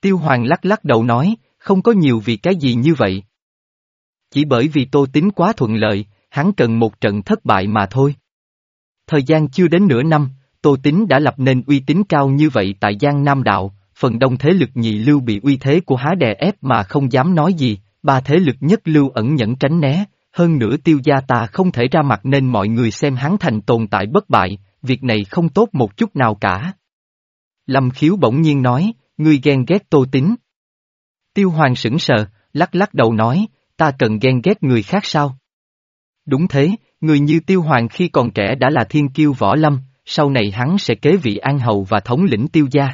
Tiêu Hoàng lắc lắc đầu nói, không có nhiều vì cái gì như vậy. Chỉ bởi vì Tô Tín quá thuận lợi, hắn cần một trận thất bại mà thôi. Thời gian chưa đến nửa năm, Tô Tín đã lập nên uy tín cao như vậy tại Giang Nam Đạo, phần đông thế lực nhị lưu bị uy thế của há đè ép mà không dám nói gì, ba thế lực nhất lưu ẩn nhẫn tránh né, hơn nữa Tiêu gia ta không thể ra mặt nên mọi người xem hắn thành tồn tại bất bại, việc này không tốt một chút nào cả. Lâm Khiếu bỗng nhiên nói, ngươi ghen ghét Tô Tín. Tiêu Hoàng sững sờ, lắc lắc đầu nói, ta cần ghen ghét người khác sao? Đúng thế, người như Tiêu Hoàng khi còn trẻ đã là thiên kiêu võ lâm, sau này hắn sẽ kế vị An Hầu và thống lĩnh Tiêu gia.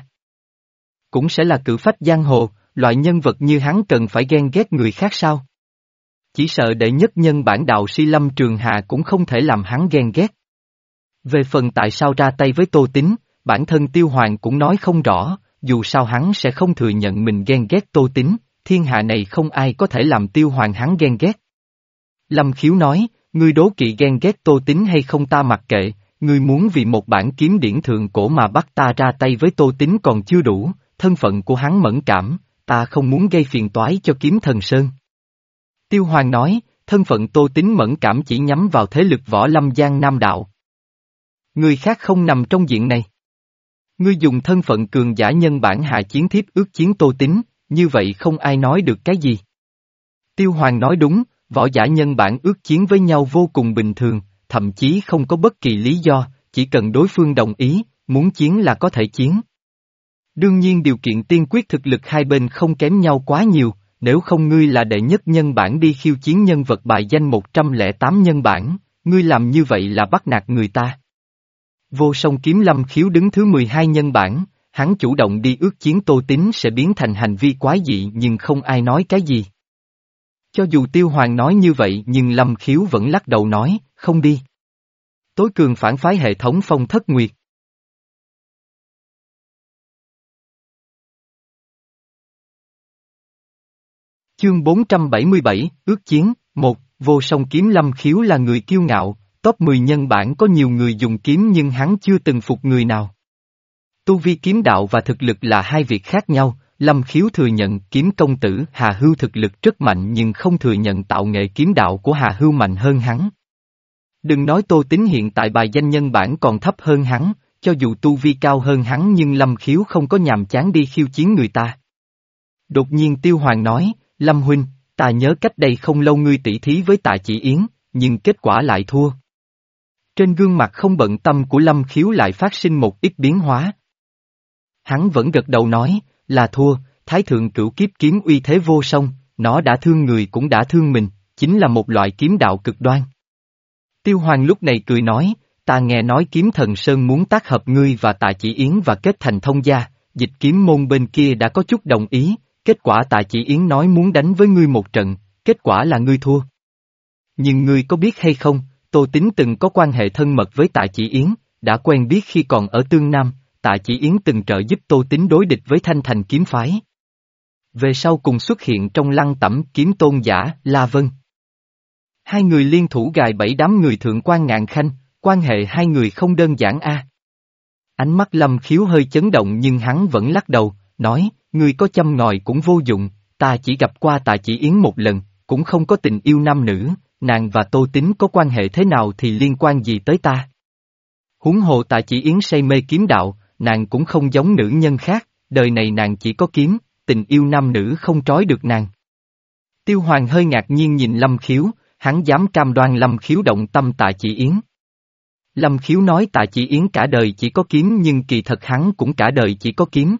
Cũng sẽ là cử phách giang hồ, loại nhân vật như hắn cần phải ghen ghét người khác sao? Chỉ sợ đệ nhất nhân bản đạo si Lâm Trường Hà cũng không thể làm hắn ghen ghét. Về phần tại sao ra tay với Tô Tín, bản thân Tiêu Hoàng cũng nói không rõ, dù sao hắn sẽ không thừa nhận mình ghen ghét Tô Tín, thiên hạ này không ai có thể làm Tiêu Hoàng hắn ghen ghét. Lâm Khiếu nói, ngươi đố kỵ ghen ghét Tô Tín hay không ta mặc kệ, ngươi muốn vì một bản kiếm điển thượng cổ mà bắt ta ra tay với Tô Tín còn chưa đủ, thân phận của hắn mẫn cảm, ta không muốn gây phiền toái cho Kiếm Thần Sơn. Tiêu Hoàng nói, thân phận Tô Tín mẫn cảm chỉ nhắm vào thế lực võ lâm Giang Nam Đạo. Người khác không nằm trong diện này. Ngươi dùng thân phận cường giả nhân bản hạ chiến thiếp ước chiến Tô Tín, như vậy không ai nói được cái gì. Tiêu Hoàng nói đúng, võ giả nhân bản ước chiến với nhau vô cùng bình thường, thậm chí không có bất kỳ lý do, chỉ cần đối phương đồng ý, muốn chiến là có thể chiến. Đương nhiên điều kiện tiên quyết thực lực hai bên không kém nhau quá nhiều, nếu không ngươi là đệ nhất nhân bản đi khiêu chiến nhân vật bài danh một trăm lẻ tám nhân bản, ngươi làm như vậy là bắt nạt người ta. Vô Song Kiếm Lâm Khiếu đứng thứ mười hai nhân bản, hắn chủ động đi ước chiến Tô Tín sẽ biến thành hành vi quái dị nhưng không ai nói cái gì. Cho dù Tiêu Hoàng nói như vậy nhưng Lâm Khiếu vẫn lắc đầu nói, không đi. Tối cường phản phái hệ thống Phong Thất Nguyệt. Chương bốn trăm bảy mươi bảy, ước chiến, một, Vô Song Kiếm Lâm Khiếu là người kiêu ngạo, top mười nhân bản có nhiều người dùng kiếm nhưng hắn chưa từng phục người nào. Tu vi kiếm đạo và thực lực là hai việc khác nhau, Lâm Khiếu thừa nhận kiếm công tử Hà Hưu thực lực rất mạnh nhưng không thừa nhận tạo nghệ kiếm đạo của Hà Hưu mạnh hơn hắn. Đừng nói Tô Tín hiện tại bài danh nhân bản còn thấp hơn hắn, cho dù tu vi cao hơn hắn nhưng Lâm Khiếu không có nhàm chán đi khiêu chiến người ta. Đột nhiên Tiêu Hoàng nói, Lâm huynh, ta nhớ cách đây không lâu ngươi tỷ thí với Tạ Chỉ Yến, nhưng kết quả lại thua. Trên gương mặt không bận tâm của Lâm Khiếu lại phát sinh một ít biến hóa. Hắn vẫn gật đầu nói, là thua, Thái Thượng Cửu Kiếp kiếm uy thế vô song, nó đã thương người cũng đã thương mình, chính là một loại kiếm đạo cực đoan. Tiêu Hoàng lúc này cười nói, ta nghe nói Kiếm Thần Sơn muốn tác hợp ngươi và Tạ Chỉ Yến và kết thành thông gia, Dịch Kiếm môn bên kia đã có chút đồng ý, kết quả Tạ Chỉ Yến nói muốn đánh với ngươi một trận, kết quả là ngươi thua. Nhưng ngươi có biết hay không, Tô Tín từng có quan hệ thân mật với Tạ Chỉ Yến, đã quen biết khi còn ở Tương Nam, Tạ Chỉ Yến từng trợ giúp Tô Tín đối địch với Thanh Thành kiếm phái. Về sau cùng xuất hiện trong Lăng Tẩm kiếm tôn giả, La Vân. Hai người liên thủ gài bẫy đám người thượng quan ngạn khanh, quan hệ hai người không đơn giản a. Ánh mắt Lâm Khiếu hơi chấn động nhưng hắn vẫn lắc đầu, nói, ngươi có châm ngòi cũng vô dụng, ta chỉ gặp qua Tạ Chỉ Yến một lần, cũng không có tình yêu nam nữ, nàng và Tô Tín có quan hệ thế nào thì liên quan gì tới ta. Huống hồ Tạ Chỉ Yến say mê kiếm đạo, nàng cũng không giống nữ nhân khác, đời này nàng chỉ có kiếm, tình yêu nam nữ không trói được nàng. Tiêu Hoàng hơi ngạc nhiên nhìn Lâm Khiếu, hắn dám cam đoan Lâm Khiếu động tâm Tạ Chỉ Yến. Lâm Khiếu nói Tạ Chỉ Yến cả đời chỉ có kiếm nhưng kỳ thật hắn cũng cả đời chỉ có kiếm.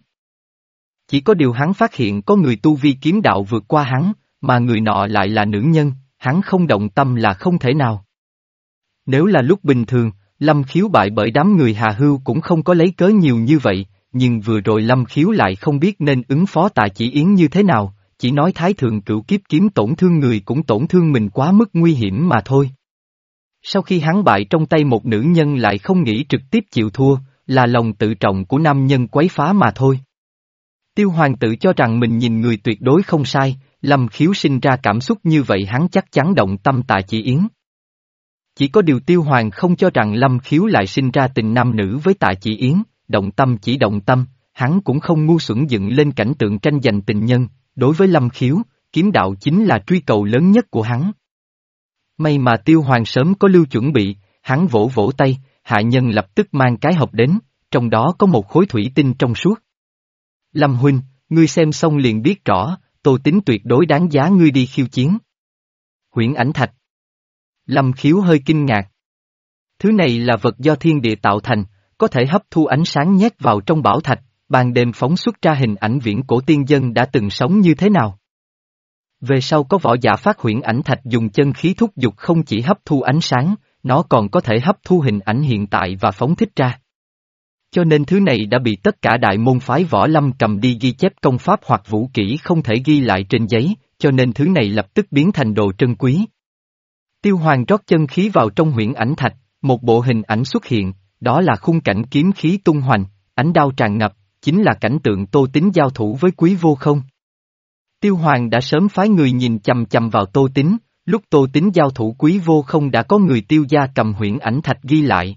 Chỉ có điều hắn phát hiện có người tu vi kiếm đạo vượt qua hắn, mà người nọ lại là nữ nhân, hắn không động tâm là không thể nào. Nếu là lúc bình thường, Lâm Khiếu bại bởi đám người Hà Hưu cũng không có lấy cớ nhiều như vậy, nhưng vừa rồi Lâm Khiếu lại không biết nên ứng phó Tạ Chỉ Yến như thế nào, chỉ nói Thái Thượng Cửu Kiếp kiếm tổn thương người cũng tổn thương mình quá mức nguy hiểm mà thôi. Sau khi hắn bại trong tay một nữ nhân lại không nghĩ trực tiếp chịu thua, là lòng tự trọng của nam nhân quấy phá mà thôi. Tiêu Hoàng tự cho rằng mình nhìn người tuyệt đối không sai, Lâm Khiếu sinh ra cảm xúc như vậy hắn chắc chắn động tâm Tạ Chỉ Yến. Chỉ có điều Tiêu Hoàng không cho rằng Lâm Khiếu lại sinh ra tình nam nữ với Tạ Chỉ Yến, động tâm chỉ động tâm, hắn cũng không ngu xuẩn dựng lên cảnh tượng tranh giành tình nhân, đối với Lâm Khiếu, kiếm đạo chính là truy cầu lớn nhất của hắn. May mà Tiêu Hoàng sớm có lưu chuẩn bị, hắn vỗ vỗ tay, hạ nhân lập tức mang cái hộp đến, trong đó có một khối thủy tinh trong suốt. Lâm huynh, ngươi xem xong liền biết rõ, Tô Tín tuyệt đối đáng giá ngươi đi khiêu chiến. Huyễn ảnh thạch. Lâm Khiếu hơi kinh ngạc. Thứ này là vật do thiên địa tạo thành, có thể hấp thu ánh sáng nhét vào trong bảo thạch, ban đêm phóng xuất ra hình ảnh viễn cổ tiên dân đã từng sống như thế nào. Về sau có võ giả phát huyễn ảnh thạch dùng chân khí thúc dục không chỉ hấp thu ánh sáng, nó còn có thể hấp thu hình ảnh hiện tại và phóng thích ra. Cho nên thứ này đã bị tất cả đại môn phái võ lâm cầm đi ghi chép công pháp hoặc vũ kỹ không thể ghi lại trên giấy, cho nên thứ này lập tức biến thành đồ trân quý. Tiêu Hoàng rót chân khí vào trong huyễn ảnh thạch, một bộ hình ảnh xuất hiện, đó là khung cảnh kiếm khí tung hoành, ánh đao tràn ngập, chính là cảnh tượng Tô Tín giao thủ với Quý Vô Không. Tiêu Hoàng đã sớm phái người nhìn chằm chằm vào Tô Tín, lúc Tô Tín giao thủ Quý Vô Không đã có người Tiêu gia cầm huyễn ảnh thạch ghi lại.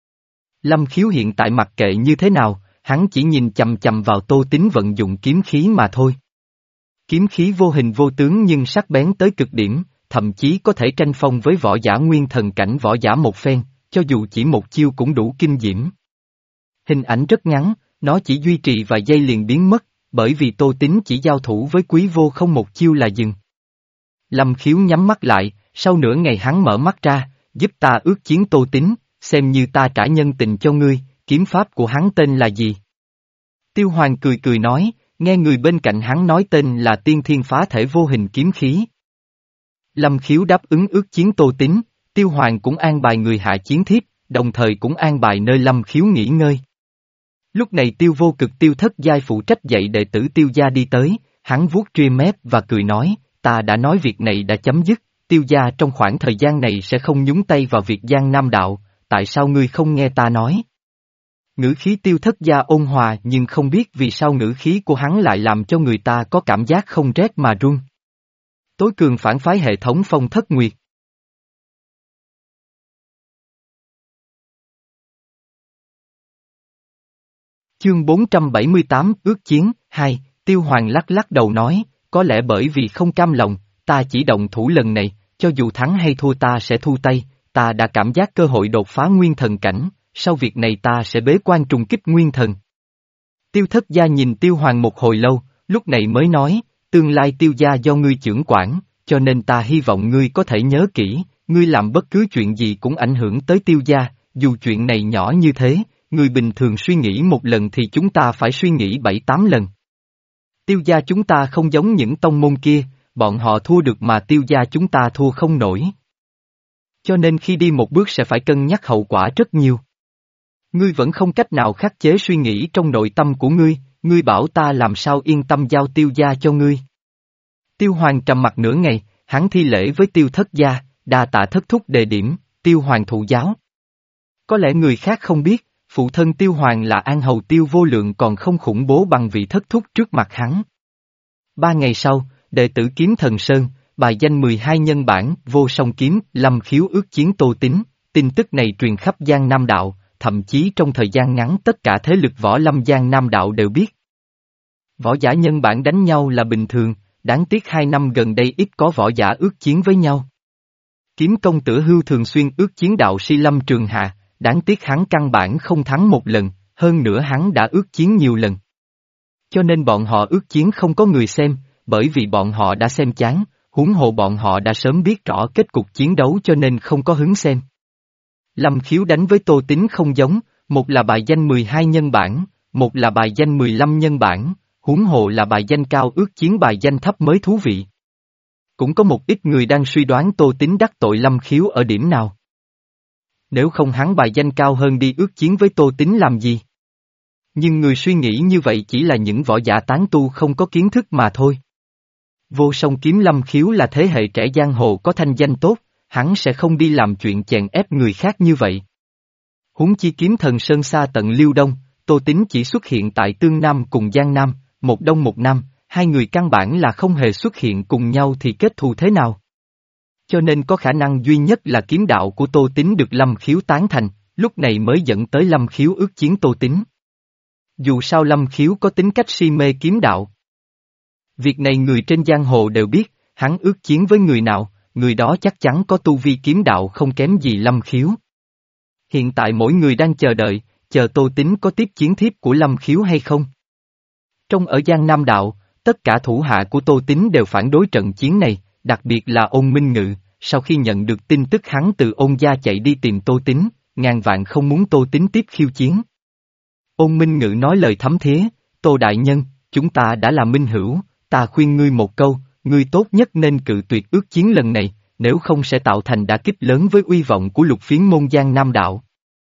Lâm Khiếu hiện tại mặc kệ như thế nào, hắn chỉ nhìn chằm chằm vào Tô Tín vận dụng kiếm khí mà thôi. Kiếm khí vô hình vô tướng nhưng sắc bén tới cực điểm, thậm chí có thể tranh phong với võ giả nguyên thần cảnh võ giả một phen, cho dù chỉ một chiêu cũng đủ kinh diễm. Hình ảnh rất ngắn, nó chỉ duy trì vài giây liền biến mất, bởi vì Tô Tín chỉ giao thủ với Quý Vô Không một chiêu là dừng. Lâm Khiếu nhắm mắt lại, sau nửa ngày hắn mở mắt ra, giúp ta ước chiến Tô Tín, xem như ta trả nhân tình cho ngươi, kiếm pháp của hắn tên là gì? Tiêu Hoàng cười cười nói, nghe người bên cạnh hắn nói tên là Tiên Thiên Phá Thể Vô Hình Kiếm Khí. Lâm Khiếu đáp ứng ước chiến Tô Tín, Tiêu Hoàng cũng an bài người hạ chiến thiếp, đồng thời cũng an bài nơi Lâm Khiếu nghỉ ngơi. Lúc này Tiêu Vô Cực Tiêu Thất Giai phụ trách dạy đệ tử Tiêu gia đi tới, hắn vuốt ria mép và cười nói, ta đã nói việc này đã chấm dứt, Tiêu gia trong khoảng thời gian này sẽ không nhúng tay vào việc Giang Nam đạo, tại sao ngươi không nghe ta nói? Ngữ khí Tiêu Thất Gia ôn hòa nhưng không biết vì sao ngữ khí của hắn lại làm cho người ta có cảm giác không rét mà run. Tối cường phản phái hệ thống Phong Thất Nguyệt. Chương bốn trăm bảy mươi tám Ước Chiến, hai, Tiêu Hoàng lắc lắc đầu nói, có lẽ bởi vì không cam lòng, ta chỉ động thủ lần này, cho dù thắng hay thua ta sẽ thu tay, ta đã cảm giác cơ hội đột phá nguyên thần cảnh, sau việc này ta sẽ bế quan trùng kích nguyên thần. Tiêu Thất Gia nhìn Tiêu Hoàng một hồi lâu, lúc này mới nói, tương lai Tiêu gia do ngươi chưởng quản, cho nên ta hy vọng ngươi có thể nhớ kỹ, ngươi làm bất cứ chuyện gì cũng ảnh hưởng tới Tiêu gia, dù chuyện này nhỏ như thế, người bình thường suy nghĩ một lần thì chúng ta phải suy nghĩ bảy tám lần. Tiêu gia chúng ta không giống những tông môn kia, bọn họ thua được mà Tiêu gia chúng ta thua không nổi. Cho nên khi đi một bước sẽ phải cân nhắc hậu quả rất nhiều. Ngươi vẫn không cách nào khắc chế suy nghĩ trong nội tâm của ngươi, ngươi bảo ta làm sao yên tâm giao Tiêu gia cho ngươi. Tiêu Hoàng trầm mặt nửa ngày, hắn thi lễ với Tiêu Thất Gia, đa tạ thất thúc đề điểm, Tiêu Hoàng thụ giáo. Có lẽ người khác không biết, phụ thân Tiêu Hoàng là An Hầu Tiêu Vô Lượng còn không khủng bố bằng vị thất thúc trước mặt hắn. Ba ngày sau, đệ tử Kiếm Thần Sơn, bài danh mười hai nhân bản, Vô Song Kiếm, Lâm Khiếu ước chiến Tô Tín, tin tức này truyền khắp Giang Nam Đạo, thậm chí trong thời gian ngắn tất cả thế lực võ lâm Giang Nam Đạo đều biết. Võ giả nhân bản đánh nhau là bình thường, đáng tiếc hai năm gần đây ít có võ giả ước chiến với nhau. Kiếm công tử Hưu thường xuyên ước chiến đạo sĩ Lâm Trường Hạ, đáng tiếc hắn căn bản không thắng một lần, hơn nữa hắn đã ước chiến nhiều lần. Cho nên bọn họ ước chiến không có người xem, bởi vì bọn họ đã xem chán, huống hồ bọn họ đã sớm biết rõ kết cục chiến đấu cho nên không có hứng xem. Lâm Khiếu đánh với Tô Tín không giống, một là bài danh mười hai nhân bản, một là bài danh mười lăm nhân bản, huống hồ là bài danh cao ước chiến bài danh thấp mới thú vị. Cũng có một ít người đang suy đoán Tô Tín đắc tội Lâm Khiếu ở điểm nào. Nếu không hắn bài danh cao hơn đi ước chiến với Tô Tín làm gì? Nhưng người suy nghĩ như vậy chỉ là những võ giả tán tu không có kiến thức mà thôi. Vô Song Kiếm Lâm Khiếu là thế hệ trẻ giang hồ có thanh danh tốt, hắn sẽ không đi làm chuyện chèn ép người khác như vậy. Huống chi Kiếm Thần Sơn xa tận Liêu Đông, Tô Tín chỉ xuất hiện tại Tương Nam cùng Giang Nam, một Đông một Nam, hai người căn bản là không hề xuất hiện cùng nhau thì kết thù thế nào? Cho nên có khả năng duy nhất là kiếm đạo của Tô Tín được Lâm Khiếu tán thành, lúc này mới dẫn tới Lâm Khiếu ước chiến Tô Tín. Dù sao Lâm Khiếu có tính cách si mê kiếm đạo. Việc này người trên giang hồ đều biết, hắn ước chiến với người nào, người đó chắc chắn có tu vi kiếm đạo không kém gì Lâm Khiếu. Hiện tại mỗi người đang chờ đợi, chờ Tô Tín có tiếp chiến thiếp của Lâm Khiếu hay không. Trong ở Giang Nam Đạo, tất cả thủ hạ của Tô Tín đều phản đối trận chiến này, đặc biệt là Ôn Minh Ngự, sau khi nhận được tin tức hắn từ Ôn gia chạy đi tìm Tô Tín, ngàn vạn không muốn Tô Tín tiếp khiêu chiến. Ôn Minh Ngự nói lời thấm thía, Tô Đại Nhân, chúng ta đã là minh hữu, ta khuyên ngươi một câu, ngươi tốt nhất nên cự tuyệt ước chiến lần này, nếu không sẽ tạo thành đả kích lớn với uy vọng của lục phiến môn Giang Nam Đạo.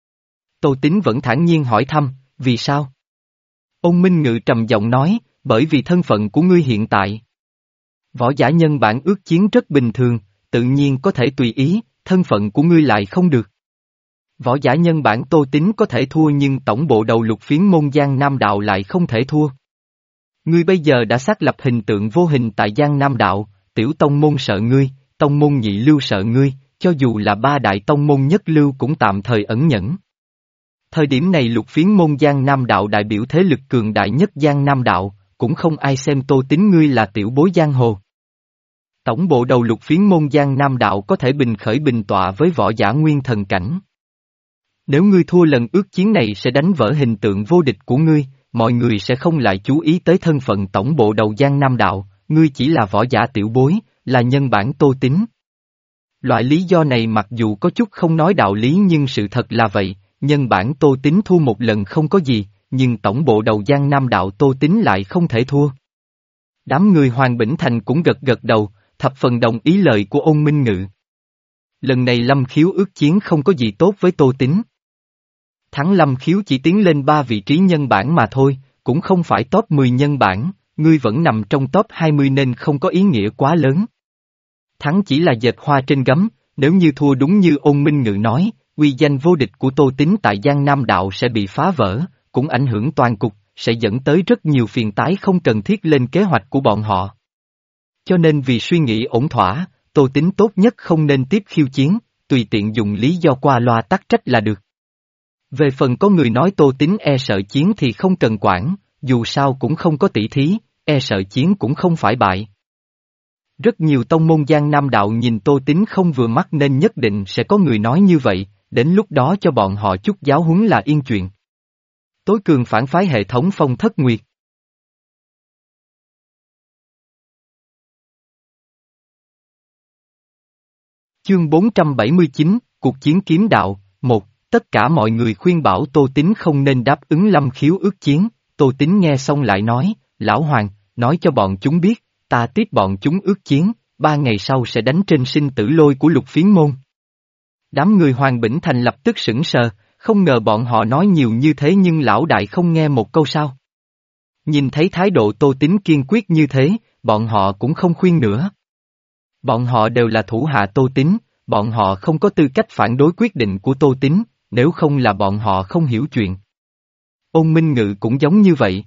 Tô Tín vẫn thản nhiên hỏi thăm, vì sao? Ôn Minh Ngự trầm giọng nói, bởi vì thân phận của ngươi hiện tại. Võ giả nhân bản ước chiến rất bình thường, tự nhiên có thể tùy ý, thân phận của ngươi lại không được. Võ giả nhân bản Tô Tín có thể thua nhưng tổng bộ đầu lục phiến môn Giang Nam Đạo lại không thể thua. Ngươi bây giờ đã xác lập hình tượng vô hình tại Giang Nam Đạo, tiểu tông môn sợ ngươi, tông môn nhị lưu sợ ngươi, cho dù là ba đại tông môn nhất lưu cũng tạm thời ẩn nhẫn. Thời điểm này lục phiến môn Giang Nam Đạo đại biểu thế lực cường đại nhất Giang Nam Đạo, cũng không ai xem Tô Tín ngươi là tiểu bối giang hồ. Tổng bộ đầu lục phiến môn Giang Nam Đạo có thể bình khởi bình tọa với võ giả nguyên thần cảnh. Nếu ngươi thua lần ước chiến này sẽ đánh vỡ hình tượng vô địch của ngươi, mọi người sẽ không lại chú ý tới thân phận tổng bộ đầu Giang Nam Đạo, ngươi chỉ là võ giả tiểu bối, là nhân bản Tô Tín. Loại lý do này mặc dù có chút không nói đạo lý nhưng sự thật là vậy, nhân bản Tô Tín thua một lần không có gì, nhưng tổng bộ đầu Giang Nam Đạo Tô Tín lại không thể thua. Đám người Hoàng Bỉnh Thành cũng gật gật đầu, thập phần đồng ý lời của Ôn Minh Ngự. Lần này Lâm Khiếu ước chiến không có gì tốt với Tô Tín. Thắng Lâm Khiếu chỉ tiến lên ba vị trí nhân bản mà thôi, cũng không phải top mười nhân bản, ngươi vẫn nằm trong top hai mươi nên không có ý nghĩa quá lớn. Thắng chỉ là dệt hoa trên gấm, nếu như thua đúng như Ôn Minh Ngự nói, uy danh vô địch của Tô Tín tại Giang Nam Đạo sẽ bị phá vỡ, cũng ảnh hưởng toàn cục, sẽ dẫn tới rất nhiều phiền toái không cần thiết lên kế hoạch của bọn họ. Cho nên vì suy nghĩ ổn thỏa, Tô Tín tốt nhất không nên tiếp khiêu chiến, tùy tiện dùng lý do qua loa tắc trách là được. Về phần có người nói Tô Tín e sợ chiến thì không cần quản, dù sao cũng không có tỷ thí, e sợ chiến cũng không phải bại. Rất nhiều tông môn Giang Nam Đạo nhìn Tô Tín không vừa mắt nên nhất định sẽ có người nói như vậy, đến lúc đó cho bọn họ chút giáo huấn là yên chuyện. Tối cường phản phái hệ thống Phong Thất Nguyệt. Chương bốn trăm bảy mươi chín, Cuộc chiến kiếm đạo, một. Tất cả mọi người khuyên bảo Tô Tín không nên đáp ứng Lâm Khiếu ước chiến, Tô Tín nghe xong lại nói, Lão Hoàng, nói cho bọn chúng biết, ta tiếp bọn chúng ước chiến, ba ngày sau sẽ đánh trên sinh tử lôi của lục phiến môn. Đám người Hoàng Bỉnh Thành lập tức sững sờ, không ngờ bọn họ nói nhiều như thế nhưng lão đại không nghe một câu sao. Nhìn thấy thái độ Tô Tín kiên quyết như thế, bọn họ cũng không khuyên nữa. Bọn họ đều là thủ hạ Tô Tín, bọn họ không có tư cách phản đối quyết định của Tô Tín, nếu không là bọn họ không hiểu chuyện. Ôn Minh Ngự cũng giống như vậy.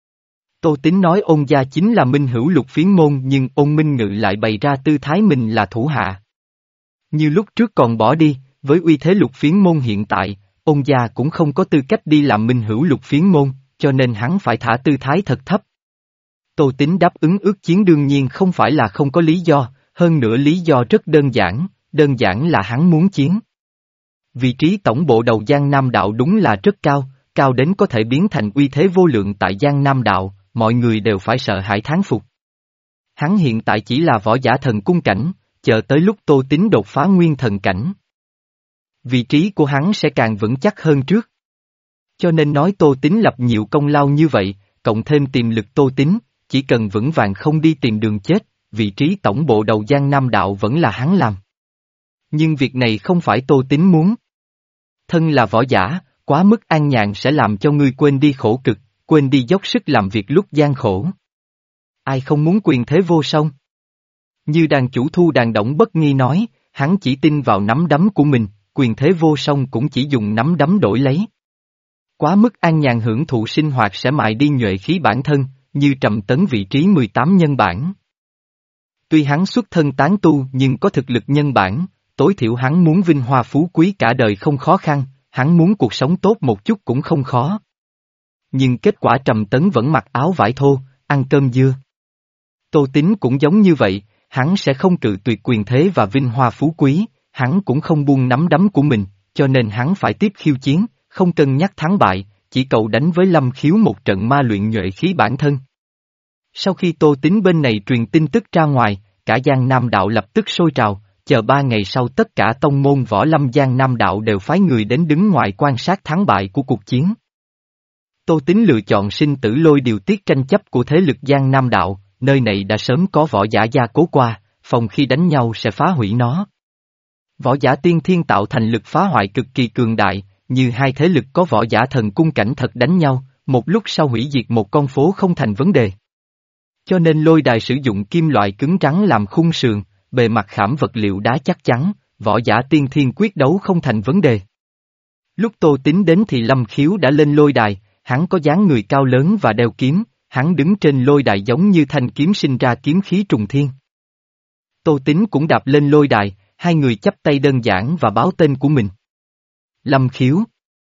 Tô Tín nói Ôn gia chính là minh hữu lục phiến môn nhưng Ôn Minh Ngự lại bày ra tư thái mình là thủ hạ. Như lúc trước còn bỏ đi, với uy thế lục phiến môn hiện tại, Ôn gia cũng không có tư cách đi làm minh hữu lục phiến môn, cho nên hắn phải thả tư thái thật thấp. Tô Tín đáp ứng ước chiến đương nhiên không phải là không có lý do, hơn nữa lý do rất đơn giản, đơn giản là hắn muốn chiến. Vị trí tổng bộ đầu Giang Nam Đạo đúng là rất cao, cao đến có thể biến thành uy thế vô lượng tại Giang Nam Đạo, mọi người đều phải sợ hãi thán phục. Hắn hiện tại chỉ là võ giả thần cung cảnh, chờ tới lúc Tô Tín đột phá nguyên thần cảnh. Vị trí của hắn sẽ càng vững chắc hơn trước. Cho nên nói Tô Tín lập nhiều công lao như vậy, cộng thêm tiềm lực Tô Tín, chỉ cần vững vàng không đi tìm đường chết, vị trí tổng bộ đầu Giang Nam Đạo vẫn là hắn làm. Nhưng việc này không phải Tô Tín muốn. Thân là võ giả, quá mức an nhàn sẽ làm cho ngươi quên đi khổ cực, quên đi dốc sức làm việc lúc gian khổ. Ai không muốn quyền thế vô song? Như đàn chủ Thu Đàn Đổng Bất Nghi nói, hắn chỉ tin vào nắm đấm của mình, quyền thế vô song cũng chỉ dùng nắm đấm đổi lấy. Quá mức an nhàn hưởng thụ sinh hoạt sẽ mại đi nhuệ khí bản thân, như Trầm Tấn vị trí mười tám nhân bản. Tuy hắn xuất thân tán tu nhưng có thực lực nhân bản, tối thiểu hắn muốn vinh hoa phú quý cả đời không khó khăn, hắn muốn cuộc sống tốt một chút cũng không khó. Nhưng kết quả Trầm Tấn vẫn mặc áo vải thô, ăn cơm dưa. Tô Tín cũng giống như vậy, hắn sẽ không cự tuyệt quyền thế và vinh hoa phú quý, hắn cũng không buông nắm đấm của mình, cho nên hắn phải tiếp khiêu chiến, không cân nhắc thắng bại, chỉ cầu đánh với Lâm Khiếu một trận ma luyện nhuệ khí bản thân. Sau khi Tô Tín bên này truyền tin tức ra ngoài, cả Giang Nam Đạo lập tức sôi trào, chờ ba ngày sau tất cả tông môn võ lâm Giang Nam Đạo đều phái người đến đứng ngoài quan sát thắng bại của cuộc chiến. Tô Tín lựa chọn sinh tử lôi điều tiết tranh chấp của thế lực Giang Nam Đạo, nơi này đã sớm có võ giả gia cố qua, phòng khi đánh nhau sẽ phá hủy nó. Võ giả tiên thiên tạo thành lực phá hoại cực kỳ cường đại, như hai thế lực có võ giả thần cung cảnh thật đánh nhau, một lúc sau hủy diệt một con phố không thành vấn đề. Cho nên lôi đài sử dụng kim loại cứng rắn làm khung sườn, bề mặt khảm vật liệu đá chắc chắn, võ giả tiên thiên quyết đấu không thành vấn đề. Lúc Tô Tín đến thì Lâm Khiếu đã lên lôi đài, hắn có dáng người cao lớn và đeo kiếm, hắn đứng trên lôi đài giống như thanh kiếm sinh ra kiếm khí trùng thiên. Tô Tín cũng đạp lên lôi đài, hai người chắp tay đơn giản và báo tên của mình. Lâm Khiếu,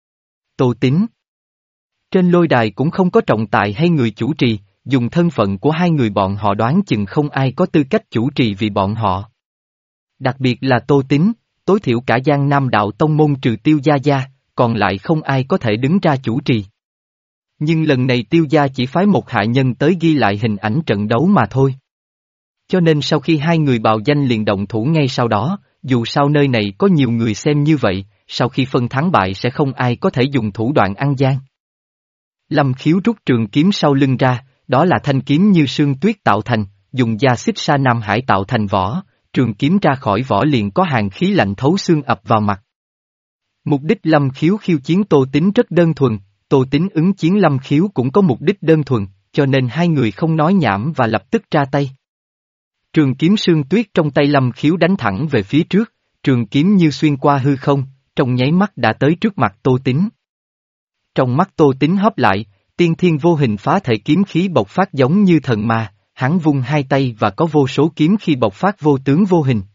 Tô Tín. Trên lôi đài cũng không có trọng tài hay người chủ trì, dùng thân phận của hai người bọn họ đoán chừng không ai có tư cách chủ trì vì bọn họ. Đặc biệt là Tô Tín, tối thiểu cả Giang Nam Đạo tông môn trừ Tiêu Gia Gia, còn lại không ai có thể đứng ra chủ trì. Nhưng lần này Tiêu Gia chỉ phái một hạ nhân tới ghi lại hình ảnh trận đấu mà thôi. Cho nên sau khi hai người bào danh liền động thủ ngay sau đó, dù sao nơi này có nhiều người xem như vậy, sau khi phân thắng bại sẽ không ai có thể dùng thủ đoạn ăn gian. Lâm Khiếu rút trường kiếm sau lưng ra, đó là thanh kiếm như sương tuyết tạo thành, dùng da xích sa Nam Hải tạo thành vỏ, trường kiếm ra khỏi vỏ liền có hàng khí lạnh thấu xương ập vào mặt. Mục đích Lâm Khiếu khiêu chiến Tô Tín rất đơn thuần, Tô Tín ứng chiến Lâm Khiếu cũng có mục đích đơn thuần, cho nên hai người không nói nhảm và lập tức ra tay. Trường kiếm sương tuyết trong tay Lâm Khiếu đánh thẳng về phía trước, trường kiếm như xuyên qua hư không, trong nháy mắt đã tới trước mặt Tô Tín. Trong mắt Tô Tín hấp lại, tiên thiên vô hình phá thể kiếm khí bộc phát giống như thần ma, hắn vung hai tay và có vô số kiếm khi bộc phát vô tướng vô hình.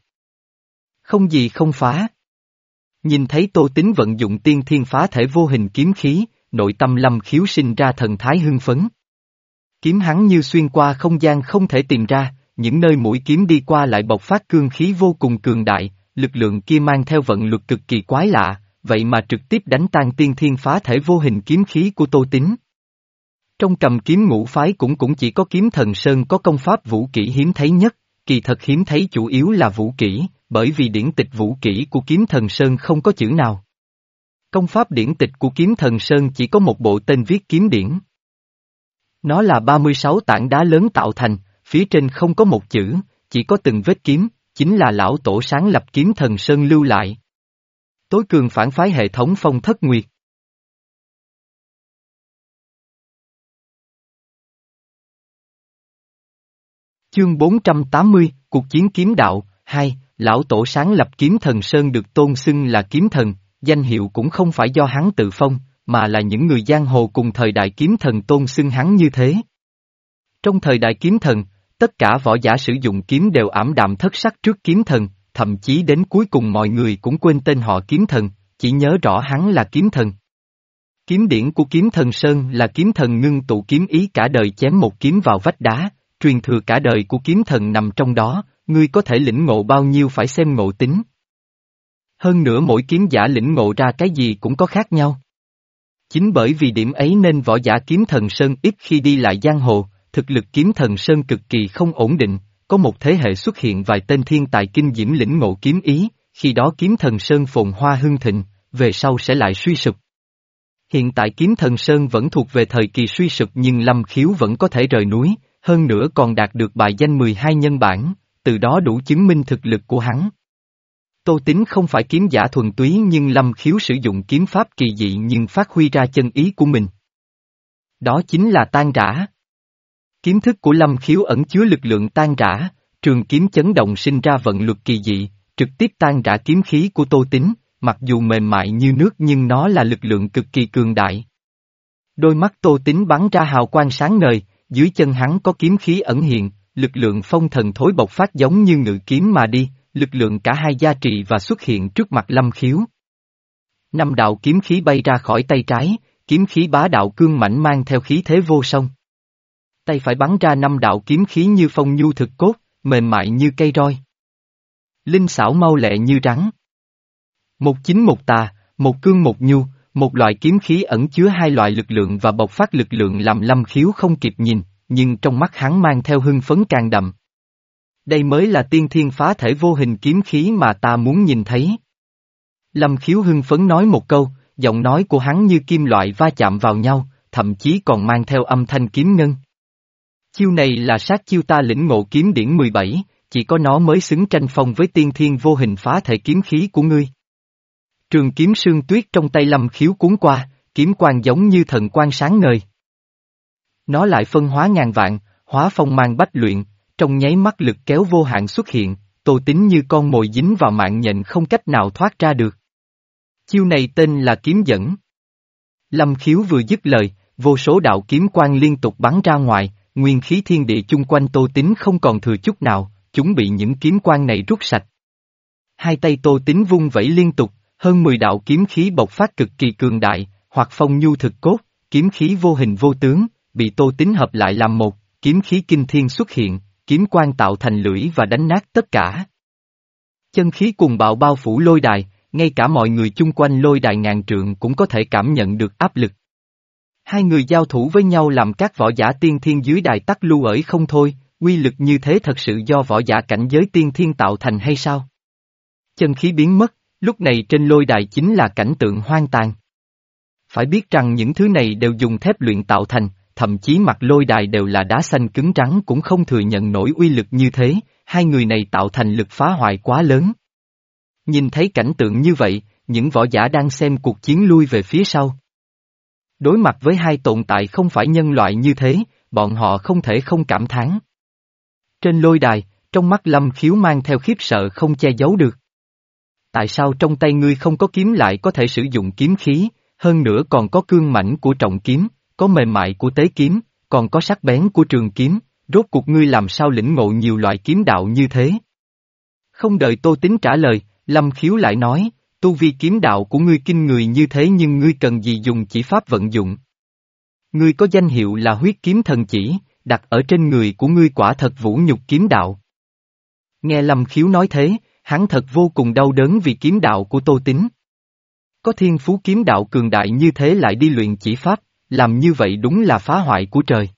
Không gì không phá. Nhìn thấy Tô Tín vận dụng tiên thiên phá thể vô hình kiếm khí, nội tâm Lâm Khiếu sinh ra thần thái hưng phấn. Kiếm hắn như xuyên qua không gian không thể tìm ra, những nơi mũi kiếm đi qua lại bộc phát cương khí vô cùng cường đại, lực lượng kia mang theo vận luật cực kỳ quái lạ, vậy mà trực tiếp đánh tan tiên thiên phá thể vô hình kiếm khí của Tô Tín. Trong cầm kiếm ngũ phái cũng cũng chỉ có kiếm thần Sơn có công pháp vũ kỹ hiếm thấy nhất, kỳ thật hiếm thấy chủ yếu là vũ kỹ, bởi vì điển tịch vũ kỹ của kiếm thần Sơn không có chữ nào. Công pháp điển tịch của kiếm thần Sơn chỉ có một bộ tên viết kiếm điển. Nó là ba mươi sáu tảng đá lớn tạo thành, phía trên không có một chữ, chỉ có từng vết kiếm, chính là lão tổ sáng lập kiếm thần Sơn lưu lại. Tối cường phản phái hệ thống Phong Thất Nguyệt. Chương bốn trăm tám mươi, Cuộc chiến kiếm đạo, hai, lão tổ sáng lập kiếm thần Sơn được tôn xưng là kiếm thần, danh hiệu cũng không phải do hắn tự phong, mà là những người giang hồ cùng thời đại kiếm thần tôn xưng hắn như thế. Trong thời đại kiếm thần, tất cả võ giả sử dụng kiếm đều ảm đạm thất sắc trước kiếm thần, thậm chí đến cuối cùng mọi người cũng quên tên họ kiếm thần, chỉ nhớ rõ hắn là kiếm thần. Kiếm điển của kiếm thần Sơn là kiếm thần ngưng tụ kiếm ý cả đời chém một kiếm vào vách đá, truyền thừa cả đời của kiếm thần nằm trong đó, ngươi có thể lĩnh ngộ bao nhiêu phải xem ngộ tính. Hơn nữa mỗi kiếm giả lĩnh ngộ ra cái gì cũng có khác nhau. Chính bởi vì điểm ấy nên võ giả kiếm thần Sơn ít khi đi lại giang hồ, thực lực kiếm thần Sơn cực kỳ không ổn định, có một thế hệ xuất hiện vài tên thiên tài kinh diễm lĩnh ngộ kiếm ý, khi đó kiếm thần Sơn phồn hoa hưng thịnh, về sau sẽ lại suy sụp. Hiện tại kiếm thần Sơn vẫn thuộc về thời kỳ suy sụp nhưng Lâm Khiếu vẫn có thể rời núi, hơn nữa còn đạt được bài danh mười hai nhân bản, từ đó đủ chứng minh thực lực của hắn. Tô Tín không phải kiếm giả thuần túy nhưng Lâm Khiếu sử dụng kiếm pháp kỳ dị nhưng phát huy ra chân ý của mình. Đó chính là tan rã. Kiếm thức của Lâm Khiếu ẩn chứa lực lượng tan rã, trường kiếm chấn động sinh ra vận luật kỳ dị, trực tiếp tan rã kiếm khí của Tô Tín, mặc dù mềm mại như nước nhưng nó là lực lượng cực kỳ cường đại. Đôi mắt Tô Tín bắn ra hào quang sáng ngời, dưới chân hắn có kiếm khí ẩn hiện, lực lượng phong thần thối bộc phát giống như ngự kiếm mà đi, lực lượng cả hai gia trì và xuất hiện trước mặt Lâm Khiếu. Năm đạo kiếm khí bay ra khỏi tay trái, kiếm khí bá đạo cương mãnh mang theo khí thế vô song. Tay phải bắn ra năm đạo kiếm khí như phong nhu thực cốt, mềm mại như cây roi. Linh xảo mau lẹ như rắn. Một chính một tà, một cương một nhu, một loại kiếm khí ẩn chứa hai loại lực lượng và bộc phát lực lượng làm Lâm Khiếu không kịp nhìn, nhưng trong mắt hắn mang theo hưng phấn càng đậm. Đây mới là tiên thiên phá thể vô hình kiếm khí mà ta muốn nhìn thấy. Lâm Khiếu hưng phấn nói một câu, giọng nói của hắn như kim loại va chạm vào nhau, thậm chí còn mang theo âm thanh kiếm ngân. Chiêu này là sát chiêu ta lĩnh ngộ kiếm điển mười bảy, chỉ có nó mới xứng tranh phong với tiên thiên vô hình phá thể kiếm khí của ngươi. Trường kiếm sương tuyết trong tay Lâm Khiếu cuốn qua, kiếm quang giống như thần quang sáng ngời. Nó lại phân hóa ngàn vạn, hóa phong mang bách luyện, trong nháy mắt lực kéo vô hạn xuất hiện, Tô Tín như con mồi dính vào mạng nhện không cách nào thoát ra được. Chiêu này tên là kiếm dẫn. Lâm Khiếu vừa dứt lời, vô số đạo kiếm quang liên tục bắn ra ngoài, nguyên khí thiên địa chung quanh Tô Tín không còn thừa chút nào, chúng bị những kiếm quang này rút sạch. Hai tay Tô Tín vung vẩy liên tục, hơn mười đạo kiếm khí bộc phát cực kỳ cường đại, hoặc phong nhu thực cốt, kiếm khí vô hình vô tướng, bị Tô Tín hợp lại làm một, kiếm khí kinh thiên xuất hiện, kiếm quang tạo thành lưỡi và đánh nát tất cả. Chân khí cuồng bạo bao phủ lôi đài, ngay cả mọi người chung quanh lôi đài ngàn trượng cũng có thể cảm nhận được áp lực. Hai người giao thủ với nhau làm các võ giả tiên thiên dưới đài tắc lưu ởi không thôi, uy lực như thế thật sự do võ giả cảnh giới tiên thiên tạo thành hay sao? Chân khí biến mất, lúc này trên lôi đài chính là cảnh tượng hoang tàn. Phải biết rằng những thứ này đều dùng thép luyện tạo thành, thậm chí mặt lôi đài đều là đá xanh cứng trắng cũng không thừa nhận nổi uy lực như thế, hai người này tạo thành lực phá hoại quá lớn. Nhìn thấy cảnh tượng như vậy, những võ giả đang xem cuộc chiến lui về phía sau. Đối mặt với hai tồn tại không phải nhân loại như thế, bọn họ không thể không cảm thán. Trên lôi đài, trong mắt Lâm Khiếu mang theo khiếp sợ không che giấu được. Tại sao trong tay ngươi không có kiếm lại có thể sử dụng kiếm khí, hơn nữa còn có cương mãnh của trọng kiếm, có mềm mại của tế kiếm, còn có sắc bén của trường kiếm, rốt cuộc ngươi làm sao lĩnh ngộ nhiều loại kiếm đạo như thế? Không đợi Tô Tín trả lời, Lâm Khiếu lại nói, tu vi kiếm đạo của ngươi kinh người như thế nhưng ngươi cần gì dùng chỉ pháp vận dụng. Ngươi có danh hiệu là huyết kiếm thần chỉ, đặt ở trên người của ngươi quả thật vũ nhục kiếm đạo. Nghe Lâm Khiếu nói thế, hắn thật vô cùng đau đớn vì kiếm đạo của Tô Tín. Có thiên phú kiếm đạo cường đại như thế lại đi luyện chỉ pháp, làm như vậy đúng là phá hoại của trời.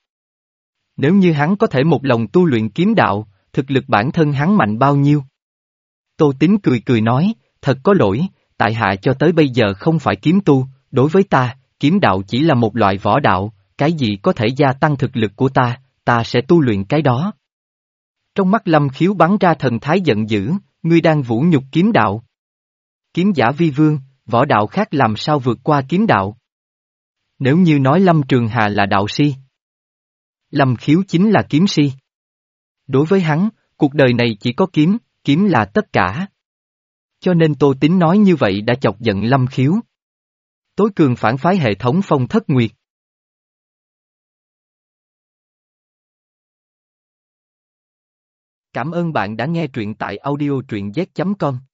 Nếu như hắn có thể một lòng tu luyện kiếm đạo, thực lực bản thân hắn mạnh bao nhiêu? Tô Tín cười cười nói, thật có lỗi, tại hạ cho tới bây giờ không phải kiếm tu, đối với ta, kiếm đạo chỉ là một loại võ đạo, cái gì có thể gia tăng thực lực của ta, ta sẽ tu luyện cái đó. Trong mắt Lâm Khiếu bắn ra thần thái giận dữ, ngươi đang vũ nhục kiếm đạo. Kiếm giả vi vương, võ đạo khác làm sao vượt qua kiếm đạo? Nếu như nói Lâm Trường Hà là đạo si, Lâm Khiếu chính là kiếm si. Đối với hắn, cuộc đời này chỉ có kiếm, kiếm là tất cả. Cho nên Tô Tín nói như vậy đã chọc giận Lâm Khiếu. Tối cường phản phái hệ thống Phong Thất Nguyệt. Cảm ơn bạn đã nghe truyện tại audio truyện z chấm com.